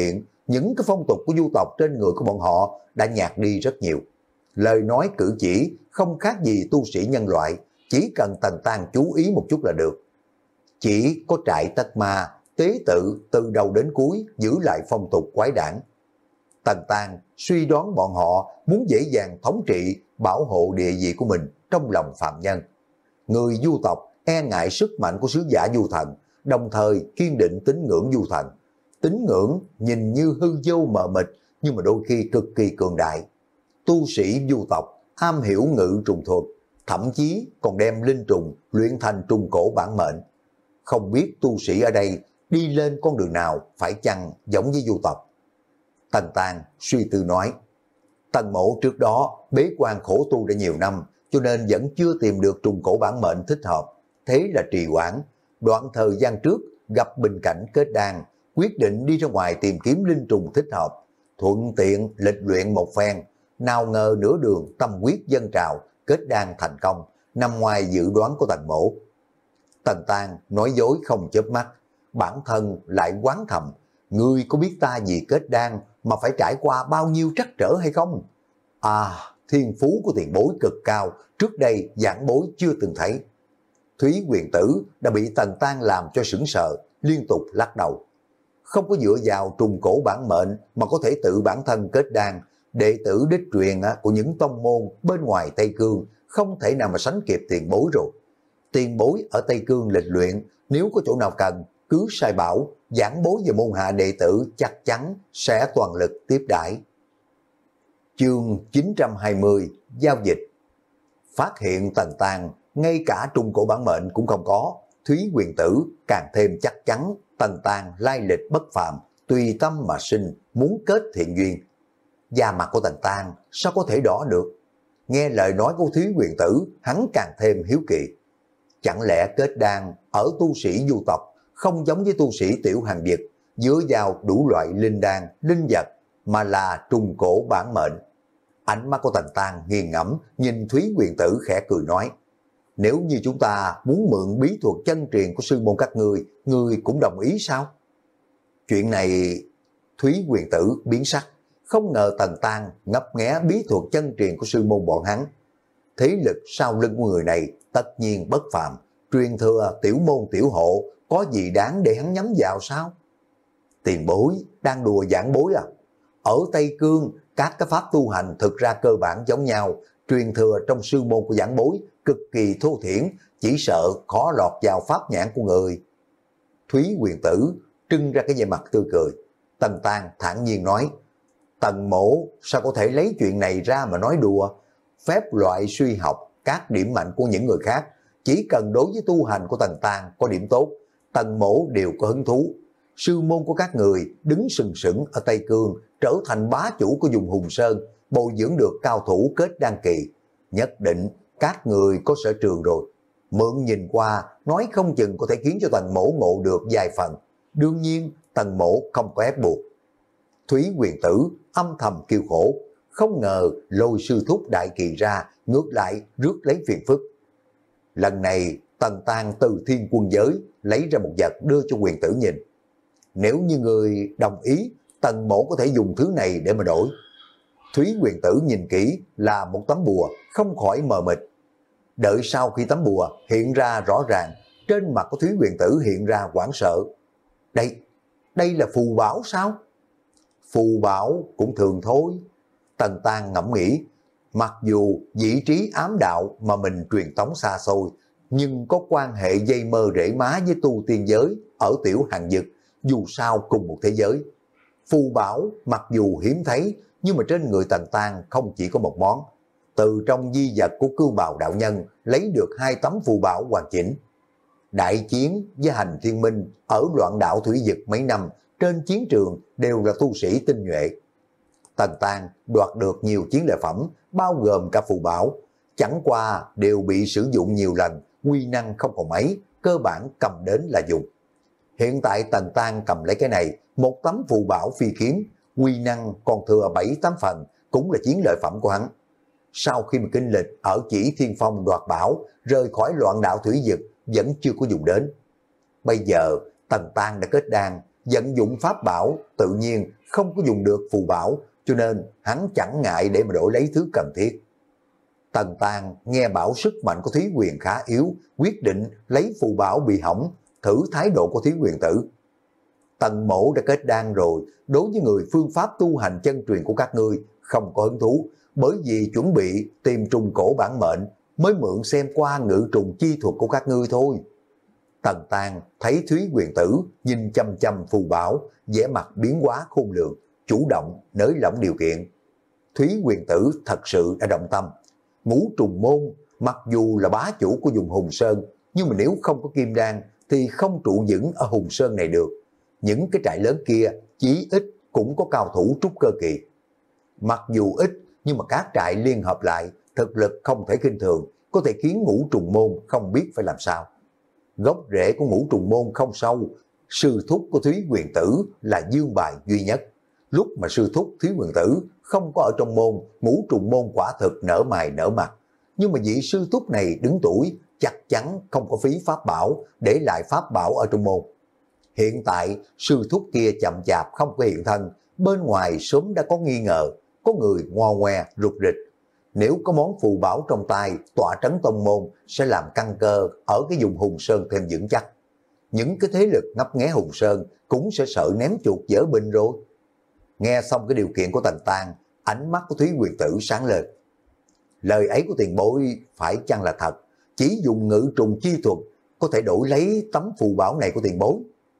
những cái phong tục của du tộc trên người của bọn họ đã nhạt đi rất nhiều. Lời nói cử chỉ không khác gì tu sĩ nhân loại, chỉ cần Tần Tang chú ý một chút là được. Chỉ có trại tất ma, tế tự từ đầu đến cuối giữ lại phong tục quái đản. Tần Tang suy đoán bọn họ muốn dễ dàng thống trị, bảo hộ địa vị của mình trong lòng phạm nhân. Người du tộc e ngại sức mạnh của sứ giả du thần, đồng thời kiên định tín ngưỡng du thần. Tín ngưỡng nhìn như hư vô mờ mịt nhưng mà đôi khi cực kỳ cường đại. Tu sĩ du tộc am hiểu ngự trùng thuật, thậm chí còn đem linh trùng luyện thành trùng cổ bản mệnh. Không biết tu sĩ ở đây đi lên con đường nào phải chăng giống với du tộc. Tần Tang suy tư nói, Tần Mỗ trước đó bế quan khổ tu đã nhiều năm, cho nên vẫn chưa tìm được trùng cổ bản mệnh thích hợp, thế là trì hoãn. Đoạn thời gian trước gặp bình cảnh kết đan, quyết định đi ra ngoài tìm kiếm linh trùng thích hợp, thuận tiện lịch luyện một phen. Nào ngờ nửa đường tâm quyết dâng trào, kết đan thành công, nằm ngoài dự đoán của Tần Mỗ. Tần Tang nói dối không chớp mắt, bản thân lại quán thầm, ngươi có biết ta vì kết đan mà phải trải qua bao nhiêu trắc trở hay không? À, thiên phú của tiền bối cực cao, trước đây giảng bối chưa từng thấy. Thúy Huyền Tử đã bị Tần Tang làm cho sững sờ, liên tục lắc đầu. Không có dựa vào trùng cổ bản mệnh mà có thể tự bản thân kết đan, đệ tử đích truyền của những tông môn bên ngoài Tây Cương không thể nào mà sánh kịp tiền bối rồi. Tiền bối ở Tây Cương lịch luyện, nếu có chỗ nào cần, cứ sai bảo, giảng bối và môn hạ đệ tử chắc chắn sẽ toàn lực tiếp đãi. Chương chín trăm hai mươi, giao dịch. Phát hiện Tần Tang, ngay cả trùng cổ bản mệnh cũng không có, Thúy Huyền Tử càng thêm chắc chắn Tần Tang lai lịch bất phàm, tùy tâm mà sinh, muốn kết thiện duyên. Da mặt của Tần Tang sao có thể đỏ được? Nghe lời nói của Thúy Huyền Tử, hắn càng thêm hiếu kỳ. Chẳng lẽ kết đan ở tu sĩ du tộc không giống với tu sĩ tiểu hàng Việt, dựa vào đủ loại linh đan, linh vật, mà là trùng cổ bản mệnh? Ánh mắt của Tần Tang nghiền ngẫm nhìn Thúy Huyền Tử khẽ cười nói, nếu như chúng ta muốn mượn bí thuật chân truyền của sư môn các ngươi, ngươi cũng đồng ý sao? Chuyện này... Thúy Huyền Tử biến sắc, không ngờ Tần Tang ngấp nghé bí thuật chân truyền của sư môn bọn hắn. Thế lực sau lưng của người này tất nhiên bất phàm, truyền thừa tiểu môn tiểu hộ, có gì đáng để hắn nhắm vào sao? Tiền bối đang đùa giảng bối à? Ở Tây Cương, các cái pháp tu hành thực ra cơ bản giống nhau, truyền thừa trong sư môn của giảng bối cực kỳ thô thiển, chỉ sợ khó lọt vào pháp nhãn của người. Thúy Huyền Tử trưng ra cái vẻ mặt tươi cười. Tần Tang thản nhiên nói, Tần Mỗ sao có thể lấy chuyện này ra mà nói đùa? Phép loại suy học các điểm mạnh của những người khác, chỉ cần đối với tu hành của Tần Tang có điểm tốt, Tần Mỗ đều có hứng thú. Sư môn của các người đứng sừng sững ở Tây Cương, trở thành bá chủ của vùng Hùng Sơn, bồi dưỡng được cao thủ kết đan kỳ, nhất định các người có sở trường rồi. Mượn nhìn qua, nói không chừng có thể khiến cho Tần Mỗ ngộ được vài phần. Đương nhiên, Tần Mỗ không có ép buộc. Thúy Huyền Tử âm thầm kêu khổ, không ngờ lôi sư thúc đại kỳ ra, ngược lại rước lấy phiền phức. Lần này, Tần Tang từ thiên quân giới lấy ra một vật đưa cho Huyền Tử nhìn. Nếu như người đồng ý, Tần Mỗ có thể dùng thứ này để mà đổi. Thúy Huyền Tử nhìn kỹ là một tấm bùa, không khỏi mờ mịt. Đợi sau khi tấm bùa hiện ra rõ ràng, trên mặt của Thúy Huyền Tử hiện ra hoảng sợ. Đây, đây là phù bảo sao? Phù bảo cũng thường thôi. Tần Tang ngẫm nghĩ, mặc dù vị trí ám đạo mà mình truyền tống xa xôi, nhưng có quan hệ dây mơ rễ má với tu tiên giới ở tiểu hàng dực, dù sao cùng một thế giới. Phù bảo mặc dù hiếm thấy, nhưng mà trên người Tần Tang không chỉ có một món. Từ trong di vật của Cưu Bào đạo nhân lấy được hai tấm phù bảo hoàn chỉnh. Đại chiến với Hành Thiên Minh ở loạn đảo Thủy Dực mấy năm, trên chiến trường đều là tu sĩ tinh nhuệ. Tần Tang đoạt được nhiều chiến lợi phẩm, bao gồm cả phù bảo, chẳng qua đều bị sử dụng nhiều lần, uy năng không còn mấy, cơ bản cầm đến là dùng. Hiện tại Tần Tang cầm lấy cái này, một tấm phù bảo phi kiếm, uy năng còn thừa bảy tám phần, cũng là chiến lợi phẩm của hắn. Sau khi mà kinh lịch ở Chỉ Thiên Phong đoạt bảo, rời khỏi loạn đạo Thủy Dực, vẫn chưa có dùng đến. Bây giờ Tần Tang đã kết đan, vận dụng pháp bảo, tự nhiên không có dùng được phù bảo, cho nên hắn chẳng ngại để mà đổi lấy thứ cần thiết. Tần Tàng nghe bảo sức mạnh của Thúy Quyền khá yếu, quyết định lấy phù bảo bị hỏng, thử thái độ của Thúy Quyền tử. Tần Mỗ đã kết đan rồi, đối với người phương pháp tu hành chân truyền của các ngươi không có hứng thú, bởi vì chuẩn bị tìm trùng cổ bản mệnh mới mượn xem qua ngự trùng chi thuật của các ngươi thôi. Tần Tàng thấy Thúy Quyền tử nhìn chăm chăm phù bảo, vẻ mặt biến hóa khôn lường, chủ động nới lỏng điều kiện. Thúy Quyền tử thật sự đã động tâm. Ngũ trùng môn mặc dù là bá chủ của vùng Hùng Sơn, nhưng mà nếu không có kim đan thì không trụ vững ở Hùng Sơn này được. Những cái trại lớn kia chí ít cũng có cao thủ trúc cơ kỳ. Mặc dù ít nhưng mà các trại liên hợp lại thực lực không thể khinh thường, có thể khiến ngũ trùng môn không biết phải làm sao. Gốc rễ của ngũ trùng môn không sâu, sư thúc của Thúy Quyền tử là dương bài duy nhất. Lúc mà sư thúc Thúy Quyền tử không có ở trong môn, ngũ trùng môn quả thực nở mày nở mặt. Nhưng mà vị sư thúc này đứng tuổi, chắc chắn không có phí pháp bảo, để lại pháp bảo ở trong môn. Hiện tại, sư thúc kia chậm chạp không có hiện thân, bên ngoài sớm đã có nghi ngờ, có người ngoa ngoe, rụt rịch. Nếu có món phù bảo trong tay, tọa trấn tông môn sẽ làm căn cơ ở cái vùng Hùng Sơn thêm vững chắc. Những cái thế lực ngấp nghé Hùng Sơn cũng sẽ sợ ném chuột dở bình rồi. Nghe xong cái điều kiện của Tần Tàng, ánh mắt của Thúy Quyền tử sáng lên. Lời ấy của tiền bối phải chăng là thật? Chỉ dùng ngự trùng chi thuật có thể đổi lấy tấm phù bảo này của tiền bối.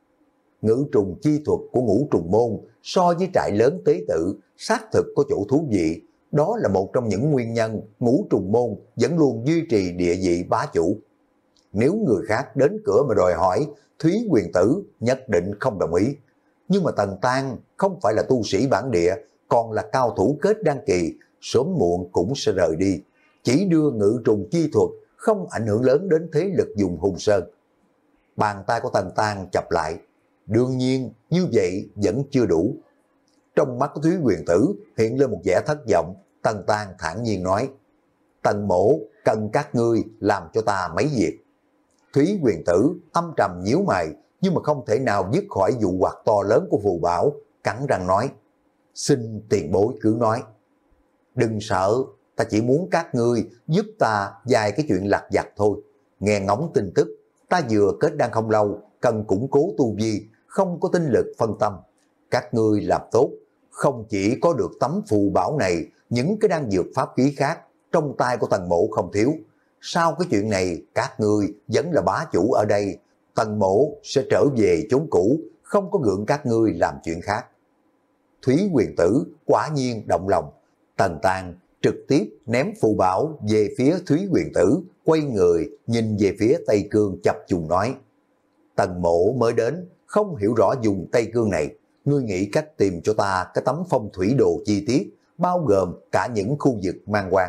Ngự trùng chi thuật của ngũ trùng môn so với trại lớn tế tự xác thực có chỗ thú vị. Đó là một trong những nguyên nhân ngũ trùng môn vẫn luôn duy trì địa vị bá chủ. Nếu người khác đến cửa mà đòi hỏi, Thúy Quyền tử nhất định không đồng ý. Nhưng mà Tần Tàng không phải là tu sĩ bản địa, còn là cao thủ kết đan kỳ, sớm muộn cũng sẽ rời đi. Chỉ đưa ngự trùng chi thuật không ảnh hưởng lớn đến thế lực vùng Hùng Sơn. Bàn tay của Tần Tàng chập lại. Đương nhiên như vậy vẫn chưa đủ. Trong mắt của Thúy Quyền tử hiện lên một vẻ thất vọng. Tần Tàng thản nhiên nói: Tần mỗ cần các ngươi làm cho ta mấy việc. Thúy Quyền tử âm trầm nhíu mày, nhưng mà không thể nào dứt khỏi vụ hoạt to lớn của phù bảo, cắn răng nói: xin tiền bối cứ nói. Đừng sợ, ta chỉ muốn các ngươi giúp ta vài cái chuyện lặt vặt thôi. Nghe ngóng tin tức, ta vừa kết đan không lâu, cần củng cố tu vi, không có tinh lực phân tâm. Các ngươi làm tốt, không chỉ có được tấm phù bảo này, những cái đan dược pháp khí khác trong tay của Tần mỗ không thiếu. Sau cái chuyện này, các ngươi vẫn là bá chủ ở đây, Tần mỗ sẽ trở về chốn cũ, không có gượng các ngươi làm chuyện khác. Thúy Quyền tử quả nhiên động lòng. Tần Tàng trực tiếp ném phù bảo về phía Thúy Quyền tử, quay người nhìn về phía Tây Cương chập trùng nói: Tần mỗ mới đến, không hiểu rõ dùng Tây Cương này, ngươi nghĩ cách tìm cho ta cái tấm phong thủy đồ chi tiết, bao gồm cả những khu vực mang quan.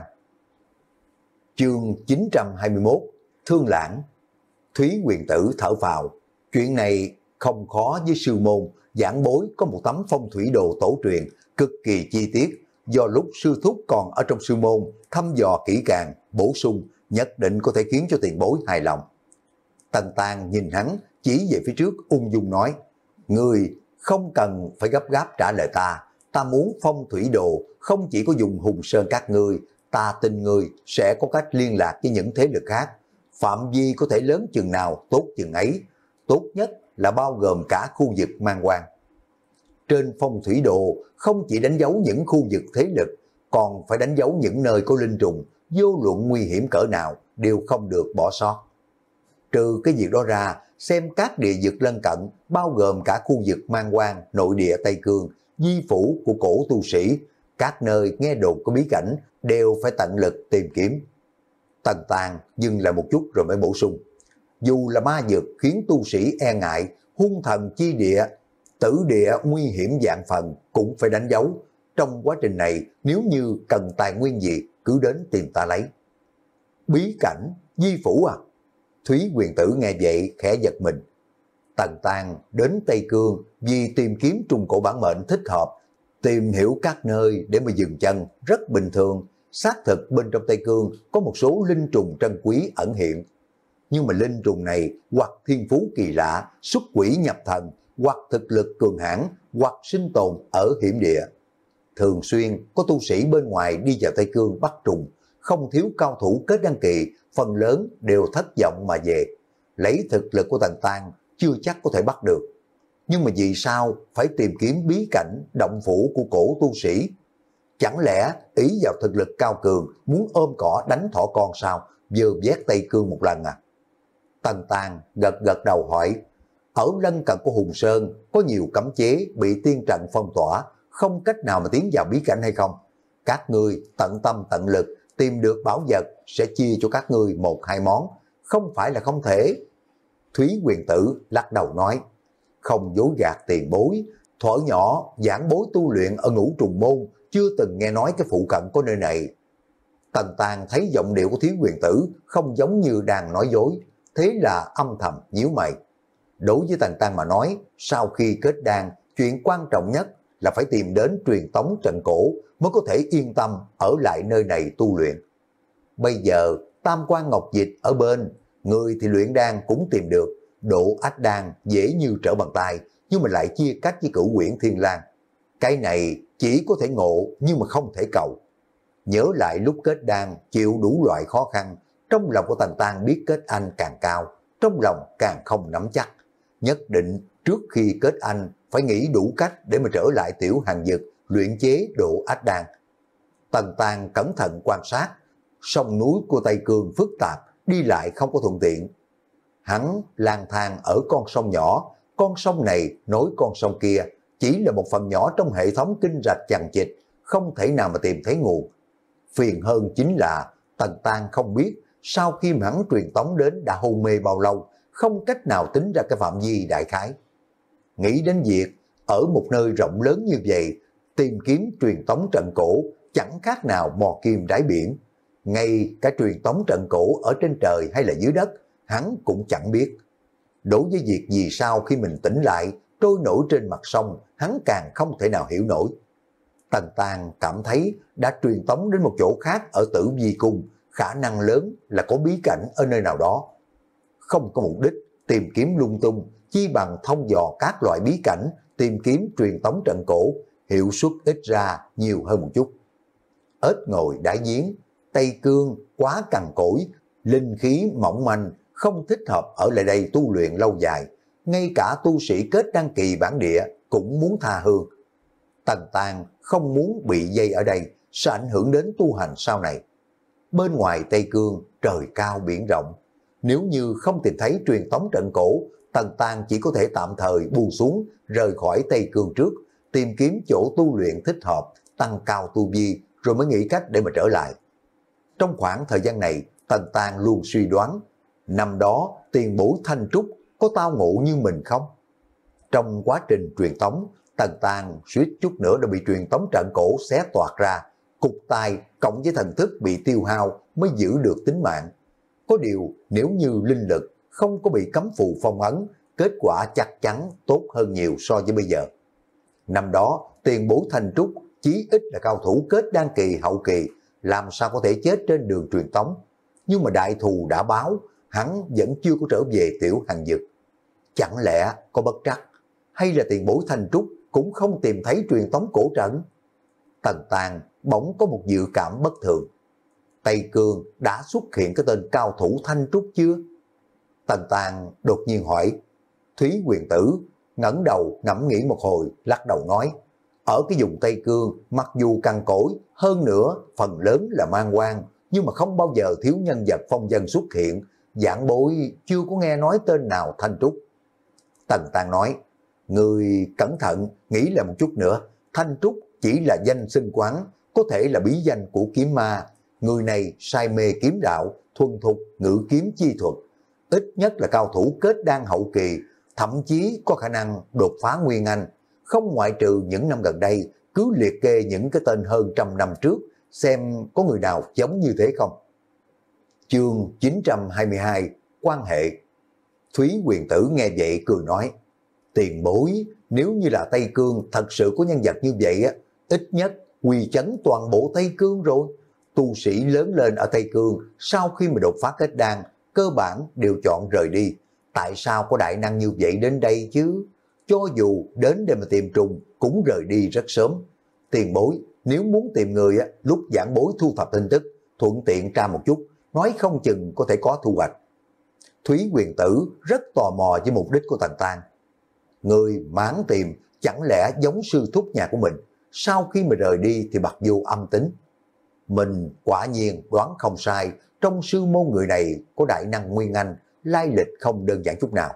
Chương chín trăm hai mươi mốt, Thương Lãng. Thúy Quyền tử thở phào, chuyện này không khó với sư môn, giảng bối có một tấm phong thủy đồ tổ truyền cực kỳ chi tiết, do lúc sư thúc còn ở trong sư môn thăm dò kỹ càng, bổ sung, nhất định có thể khiến cho tiền bối hài lòng. Tần Tàng nhìn hắn, chỉ về phía trước ung dung nói: ngươi không cần phải gấp gáp trả lời ta, ta muốn phong thủy đồ không chỉ có dùng Hùng Sơn các ngươi, ta tin ngươi sẽ có cách liên lạc với những thế lực khác, phạm vi có thể lớn chừng nào tốt chừng ấy, tốt nhất là bao gồm cả khu vực mang quan. Trên phong thủy đồ không chỉ đánh dấu những khu vực thế lực, còn phải đánh dấu những nơi có linh trùng, vô luận nguy hiểm cỡ nào đều không được bỏ sót. Trừ cái việc đó ra, xem các địa vực lân cận, bao gồm cả khu vực mang quan, nội địa Tây Cương, di phủ của cổ tu sĩ, các nơi nghe đồn có bí cảnh đều phải tận lực tìm kiếm. Tần Tàng dừng lại một chút rồi mới bổ sung: dù là ma dược khiến tu sĩ e ngại, hung thần chi địa, tử địa nguy hiểm vạn phần cũng phải đánh dấu. Trong quá trình này, nếu như cần tài nguyên gì, cứ đến tìm ta lấy. Bí cảnh, di phủ à? Thúy Quyền tử nghe vậy khẽ giật mình. Tần Tàng đến Tây Cương vì tìm kiếm trùng cổ bản mệnh thích hợp, tìm hiểu các nơi để mà dừng chân, rất bình thường. Xác thực bên trong Tây Cương có một số linh trùng trân quý ẩn hiện. Nhưng mà linh trùng này hoặc thiên phú kỳ lạ, xuất quỷ nhập thần, hoặc thực lực cường hãn, hoặc sinh tồn ở hiểm địa. Thường xuyên có tu sĩ bên ngoài đi vào Tây Cương bắt trùng, không thiếu cao thủ kết đăng kỳ, phần lớn đều thất vọng mà về. Lấy thực lực của Tần Tang chưa chắc có thể bắt được. Nhưng mà vì sao phải tìm kiếm bí cảnh động phủ của cổ tu sĩ? Chẳng lẽ ý vào thực lực cao cường muốn ôm cỏ đánh thỏ con sao, vừa vét Tây Cương một lần à? Tần Tang gật gật đầu hỏi, ở lân cận của Hùng Sơn có nhiều cấm chế bị tiên trận phong tỏa, không cách nào mà tiến vào bí cảnh hay không? Các ngươi tận tâm tận lực tìm được bảo vật sẽ chia cho các ngươi một hai món, không phải là không thể. Thúy Quyền Tử lắc đầu nói, không dối gạt tiền bối, thuở nhỏ giảng bối tu luyện ở Ngũ Trùng Môn, chưa từng nghe nói cái phụ cận có nơi này. Tần Tang thấy giọng điệu của Thúy Quyền Tử không giống như đang nói dối, thế là âm thầm nhíu mày. Đối với Tần Tang mà nói, sau khi kết đan, chuyện quan trọng nhất là phải tìm đến truyền tống trận cổ mới có thể yên tâm ở lại nơi này tu luyện. Bây giờ Tam Quan Ngọc Dịch ở bên, người thì luyện đan cũng tìm được, độ ách đan dễ như trở bàn tay, nhưng mà lại chia cách với Cửu Quyển Thiên Lang. Cái này chỉ có thể ngộ nhưng mà không thể cầu. Nhớ lại lúc kết đan chịu đủ loại khó khăn, trong lòng của Tần Tang biết kết anh càng cao, trong lòng càng không nắm chắc. Nhất định trước khi kết anh phải nghĩ đủ cách để mà trở lại Tiểu Hàng Dực luyện chế độ ách đan. Tần Tang cẩn thận quan sát, sông núi của Tây Cương phức tạp, đi lại không có thuận tiện. Hắn lang thang ở con sông nhỏ, con sông này nối con sông kia, chỉ là một phần nhỏ trong hệ thống kinh rạch chằng chịt, không thể nào mà tìm thấy nguồn. Phiền hơn chính là Tần Tang không biết sau khi hắn truyền tống đến đã hôn mê bao lâu, không cách nào tính ra cái phạm vi đại khái. Nghĩ đến việc ở một nơi rộng lớn như vậy, tìm kiếm truyền tống trận cổ chẳng khác nào mò kim đáy biển. Ngay cả truyền tống trận cổ ở trên trời hay là dưới đất, hắn cũng chẳng biết. Đối với việc vì sao khi mình tỉnh lại, trôi nổi trên mặt sông, hắn càng không thể nào hiểu nổi. Tần Tang cảm thấy đã truyền tống đến một chỗ khác ở Tử Vi Cung, khả năng lớn là có bí cảnh ở nơi nào đó. Không có mục đích tìm kiếm lung tung, chi bằng thông dò các loại bí cảnh, tìm kiếm truyền tống trận cổ, hiệu suất ít ra nhiều hơn một chút. Ếch ngồi đáy giếng, Tây Cương quá cằn cỗi, linh khí mỏng manh, không thích hợp ở lại đây tu luyện lâu dài. Ngay cả tu sĩ kết đăng kỳ bản địa cũng muốn tha hương. Tần Tang không muốn bị dây ở đây, sẽ ảnh hưởng đến tu hành sau này. Bên ngoài Tây Cương, trời cao biển rộng. Nếu như không tìm thấy truyền tống trận cổ, Tần Tang chỉ có thể tạm thời buông xuống, rời khỏi Tây Cương trước, tìm kiếm chỗ tu luyện thích hợp, tăng cao tu vi, rồi mới nghĩ cách để mà trở lại. Trong khoảng thời gian này, Tần Tang luôn suy đoán, năm đó tiền bối Thanh Trúc có tao ngộ như mình không? Trong quá trình truyền tống, Tần Tang suýt chút nữa đã bị truyền tống trận cổ xé toạc ra, cục tai cộng với thần thức bị tiêu hao mới giữ được tính mạng. Có điều nếu như linh lực không có bị cấm phù phong ấn, kết quả chắc chắn tốt hơn nhiều so với bây giờ. Năm đó tiền bối Thanh Trúc chí ít là cao thủ kết đan kỳ hậu kỳ, làm sao có thể chết trên đường truyền tống. Nhưng mà đại thù đã báo, hắn vẫn chưa có trở về Tiểu Hàng Dực. Chẳng lẽ có bất trắc, hay là tiền bối Thanh Trúc cũng không tìm thấy truyền tống cổ trận? Tần Tang bỗng có một dự cảm bất thường. Tây Cương đã xuất hiện cái tên cao thủ Thanh Trúc chưa? Tần Tang đột nhiên hỏi. Thúy Quyền Tử ngẩng đầu ngẫm nghĩ một hồi, lắc đầu nói, ở cái vùng Tây Cương mặc dù cằn cỗi, hơn nữa phần lớn là man quan, nhưng mà không bao giờ thiếu nhân vật phong dân xuất hiện, giảng bối chưa có nghe nói tên nào Thanh Trúc. Tần Tang nói, người cẩn thận nghĩ lại một chút nữa, Thanh Trúc chỉ là danh xưng quán, có thể là bí danh của kiếm ma. Người này say mê kiếm đạo, thuần thục ngự kiếm chi thuật, ít nhất là cao thủ kết đan hậu kỳ, thậm chí có khả năng đột phá Nguyên Anh. Không ngoại trừ những năm gần đây, cứ liệt kê những cái tên hơn trăm năm trước, xem có người nào giống như thế không. Chương chín trăm hai mươi hai, quan hệ. Thúy Quyền Tử nghe vậy cười nói, tiền bối, nếu như là Tây Cương thật sự có nhân vật như vậy á, ít nhất quy chấn toàn bộ Tây Cương rồi. Tu sĩ lớn lên ở Tây Cương, sau khi mà đột phá kết đan, cơ bản đều chọn rời đi. Tại sao có đại năng như vậy đến đây chứ? cho dù đến để mà tìm trùng cũng rời đi rất sớm. Tiền bối, nếu muốn tìm người á, lúc giảng bối thu thập tin tức, thuận tiện tra một chút, nói không chừng có thể có thu hoạch. Thúy Quyền Tử rất tò mò với mục đích của Tần Tang. Người máng tìm chẳng lẽ giống sư thúc nhà của mình, sau khi mà rời đi thì bật vô âm tính. Mình quả nhiên đoán không sai, trong sư môn người này có đại năng nguyên anh, lai lịch không đơn giản chút nào.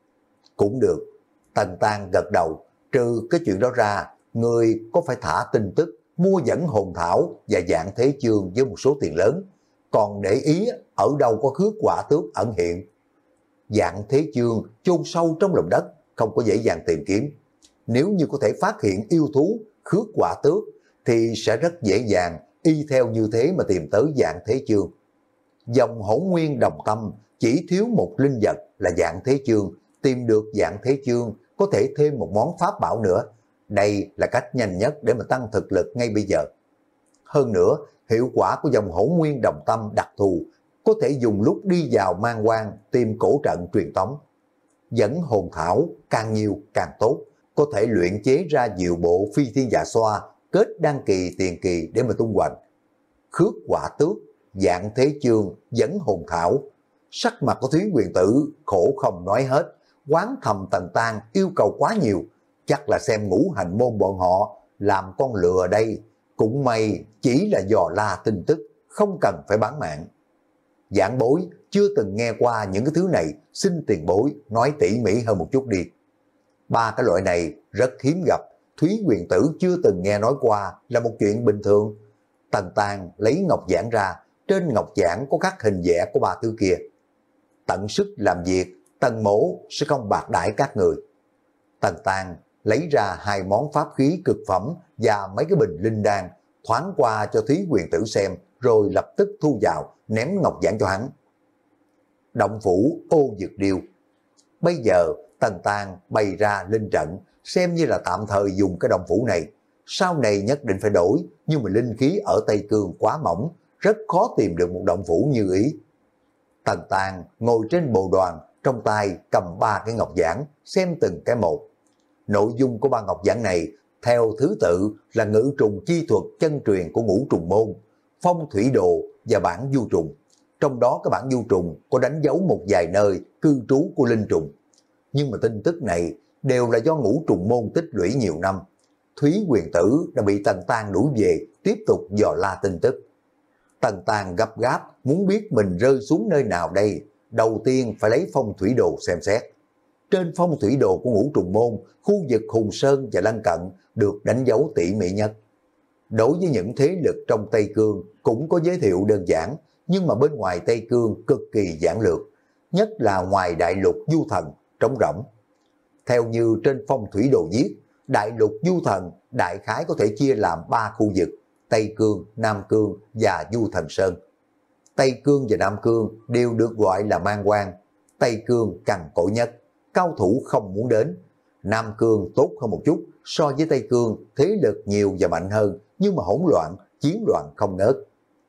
Cũng được, Tần Tang gật đầu, trừ cái chuyện đó ra, người có phải thả tin tức, mua dẫn hồn thảo và dạng thế chương với một số tiền lớn, còn để ý ở đâu có khước quả tước ẩn hiện. Dạng thế chương chôn sâu trong lòng đất, không có dễ dàng tìm kiếm. Nếu như có thể phát hiện yêu thú khước quả tước thì sẽ rất dễ dàng y theo như thế mà tìm tới dạng thế chương. Dòng hỗn nguyên đồng tâm chỉ thiếu một linh vật là dạng thế chương, tìm được dạng thế chương có thể thêm một món pháp bảo nữa. Đây là cách nhanh nhất để mà tăng thực lực ngay bây giờ. Hơn nữa, hiệu quả của dòng hỗn nguyên đồng tâm đặc thù có thể dùng lúc đi vào mang quan tìm cổ trận truyền tống. Dẫn hồn thảo càng nhiều càng tốt, có thể luyện chế ra nhiều bộ phi thiên dạ xoa, kết đăng kỳ tiền kỳ để mà tung hoành. Khước quả tước, dạng thế chương, dẫn hồn thảo. Sắc mặt của Thúy Quyền Tử khổ không nói hết, quán thầm Tần Tang yêu cầu quá nhiều, chắc là xem ngũ hành môn bọn họ làm con lừa đây. Cũng may chỉ là dò la tin tức, không cần phải bán mạng. Giảng bối chưa từng nghe qua những cái thứ này, xin tiền bối nói tỉ mỉ hơn một chút đi. Ba cái loại này rất hiếm gặp, Thúy Quyền Tử chưa từng nghe nói qua là một chuyện bình thường. Tần Tang lấy ngọc giản ra, trên ngọc giản có các hình vẽ của ba thứ kia. Tận sức làm việc, Tần mỗ sẽ không bạc đãi các người. Tần Tang lấy ra hai món pháp khí cực phẩm và mấy cái bình linh đan, thoáng qua cho Thúy Quyền Tử xem, rồi lập tức thu vào, ném ngọc giản cho hắn. Động phủ Ô Dược Điêu. Bây giờ Tần Tang bày ra linh trận, xem như là tạm thời dùng cái động phủ này. Sau này nhất định phải đổi, nhưng mà linh khí ở Tây Cương quá mỏng, rất khó tìm được một động phủ như ý. Tần Tang ngồi trên bồ đoàn, trong tay cầm ba cái ngọc giản, xem từng cái một. Nội dung của ba ngọc giản này theo thứ tự là ngự trùng chi thuật chân truyền của ngũ trùng môn, phong thủy đồ và bản du trùng. Trong đó các bản du trùng có đánh dấu một vài nơi cư trú của linh trùng. Nhưng mà tin tức này đều là do ngũ trùng môn tích lũy nhiều năm. Thúy Quyền Tử đã bị Tần Tang đuổi về, tiếp tục dò la tin tức. Tần Tang gấp gáp muốn biết mình rơi xuống nơi nào đây. Đầu tiên phải lấy phong thủy đồ xem xét. Trên phong thủy đồ của ngũ trùng môn, khu vực Hùng Sơn và lân cận được đánh dấu tỉ mỉ nhất. Đối với những thế lực trong Tây Cương cũng có giới thiệu đơn giản, nhưng mà bên ngoài Tây Cương cực kỳ giản lược, nhất là ngoài đại lục du thần, trống rỗng. Theo như trên phong thủy đồ viết, đại lục du thần đại khái có thể chia làm ba khu vực: Tây Cương, Nam Cương và Du Thần Sơn. Tây Cương và Nam Cương đều được gọi là man quan. Tây Cương cằn cỗi nhất, cao thủ không muốn đến. Nam Cương tốt hơn một chút, so với Tây Cương thế lực nhiều và mạnh hơn, nhưng mà hỗn loạn, chiến loạn không ngớt.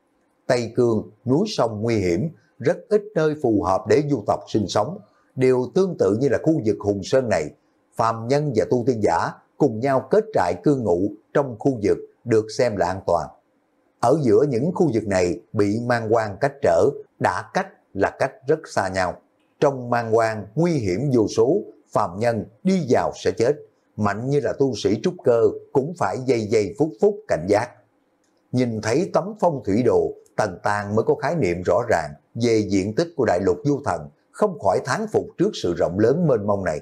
Tây Cương núi sông nguy hiểm, rất ít nơi phù hợp để du tộc sinh sống, đều tương tự như là khu vực Hùng Sơn này. Phàm nhân và tu tiên giả cùng nhau kết trại cư ngụ trong khu vực được xem là an toàn. Ở giữa những khu vực này bị man quan cách trở, đã cách là cách rất xa nhau. Trong man quan nguy hiểm vô số, phàm nhân đi vào sẽ chết, mạnh như là tu sĩ trúc cơ cũng phải giây giây phút phút cảnh giác. Nhìn thấy tấm phong thủy đồ, Tần Tang mới có khái niệm rõ ràng về diện tích của đại lục du thần, không khỏi thán phục trước sự rộng lớn mênh mông này.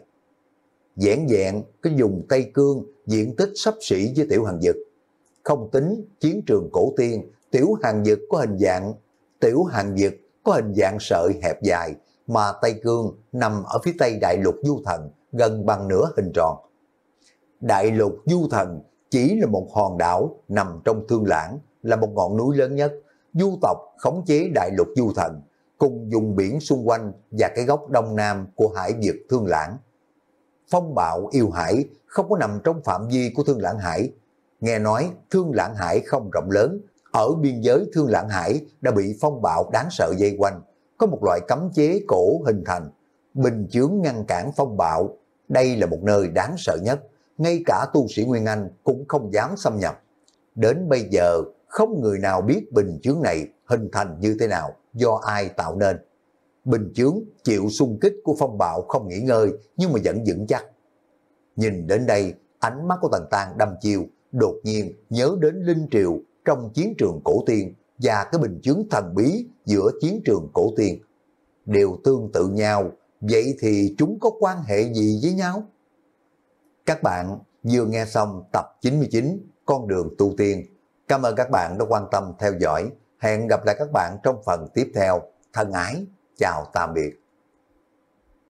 Vẻn vẹn cái vùng Tây Cương diện tích xấp xỉ với Tiểu Hàn Dực. Không tính chiến trường cổ tiên, Tiểu Hàn Dực có hình dạng Tiểu Hàn Dực có hình dạng sợi hẹp dài, mà Tây Cương nằm ở phía tây đại lục du thần, gần bằng nửa hình tròn. Đại lục du thần chỉ là một hòn đảo nằm trong Thương Lãng, là một ngọn núi lớn nhất. Du tộc khống chế đại lục du thần, cùng vùng biển xung quanh và cái góc đông nam của hải vực Thương Lãng. Phong bạo yêu hải không có nằm trong phạm vi của Thương Lãng Hải. Nghe nói Thương Lãng Hải không rộng lớn, ở biên giới Thương Lãng Hải đã bị phong bạo đáng sợ dây quanh. Có một loại cấm chế cổ hình thành, bình chướng ngăn cản phong bạo, đây là một nơi đáng sợ nhất, ngay cả tu sĩ Nguyên Anh cũng không dám xâm nhập. Đến bây giờ, không người nào biết bình chướng này hình thành như thế nào, do ai tạo nên. Bình chướng chịu xung kích của phong bạo không nghỉ ngơi, nhưng mà vẫn vững chắc. Nhìn đến đây, ánh mắt của Tần Tang đăm chiêu, đột nhiên nhớ đến Linh Triều trong chiến trường cổ tiên và cái bình chướng thần bí giữa chiến trường cổ tiên. Đều tương tự nhau, vậy thì chúng có quan hệ gì với nhau? Các bạn vừa nghe xong tập chín mươi chín Con đường tu tiên. Cảm ơn các bạn đã quan tâm theo dõi. Hẹn gặp lại các bạn trong phần tiếp theo. Thân ái, chào tạm biệt.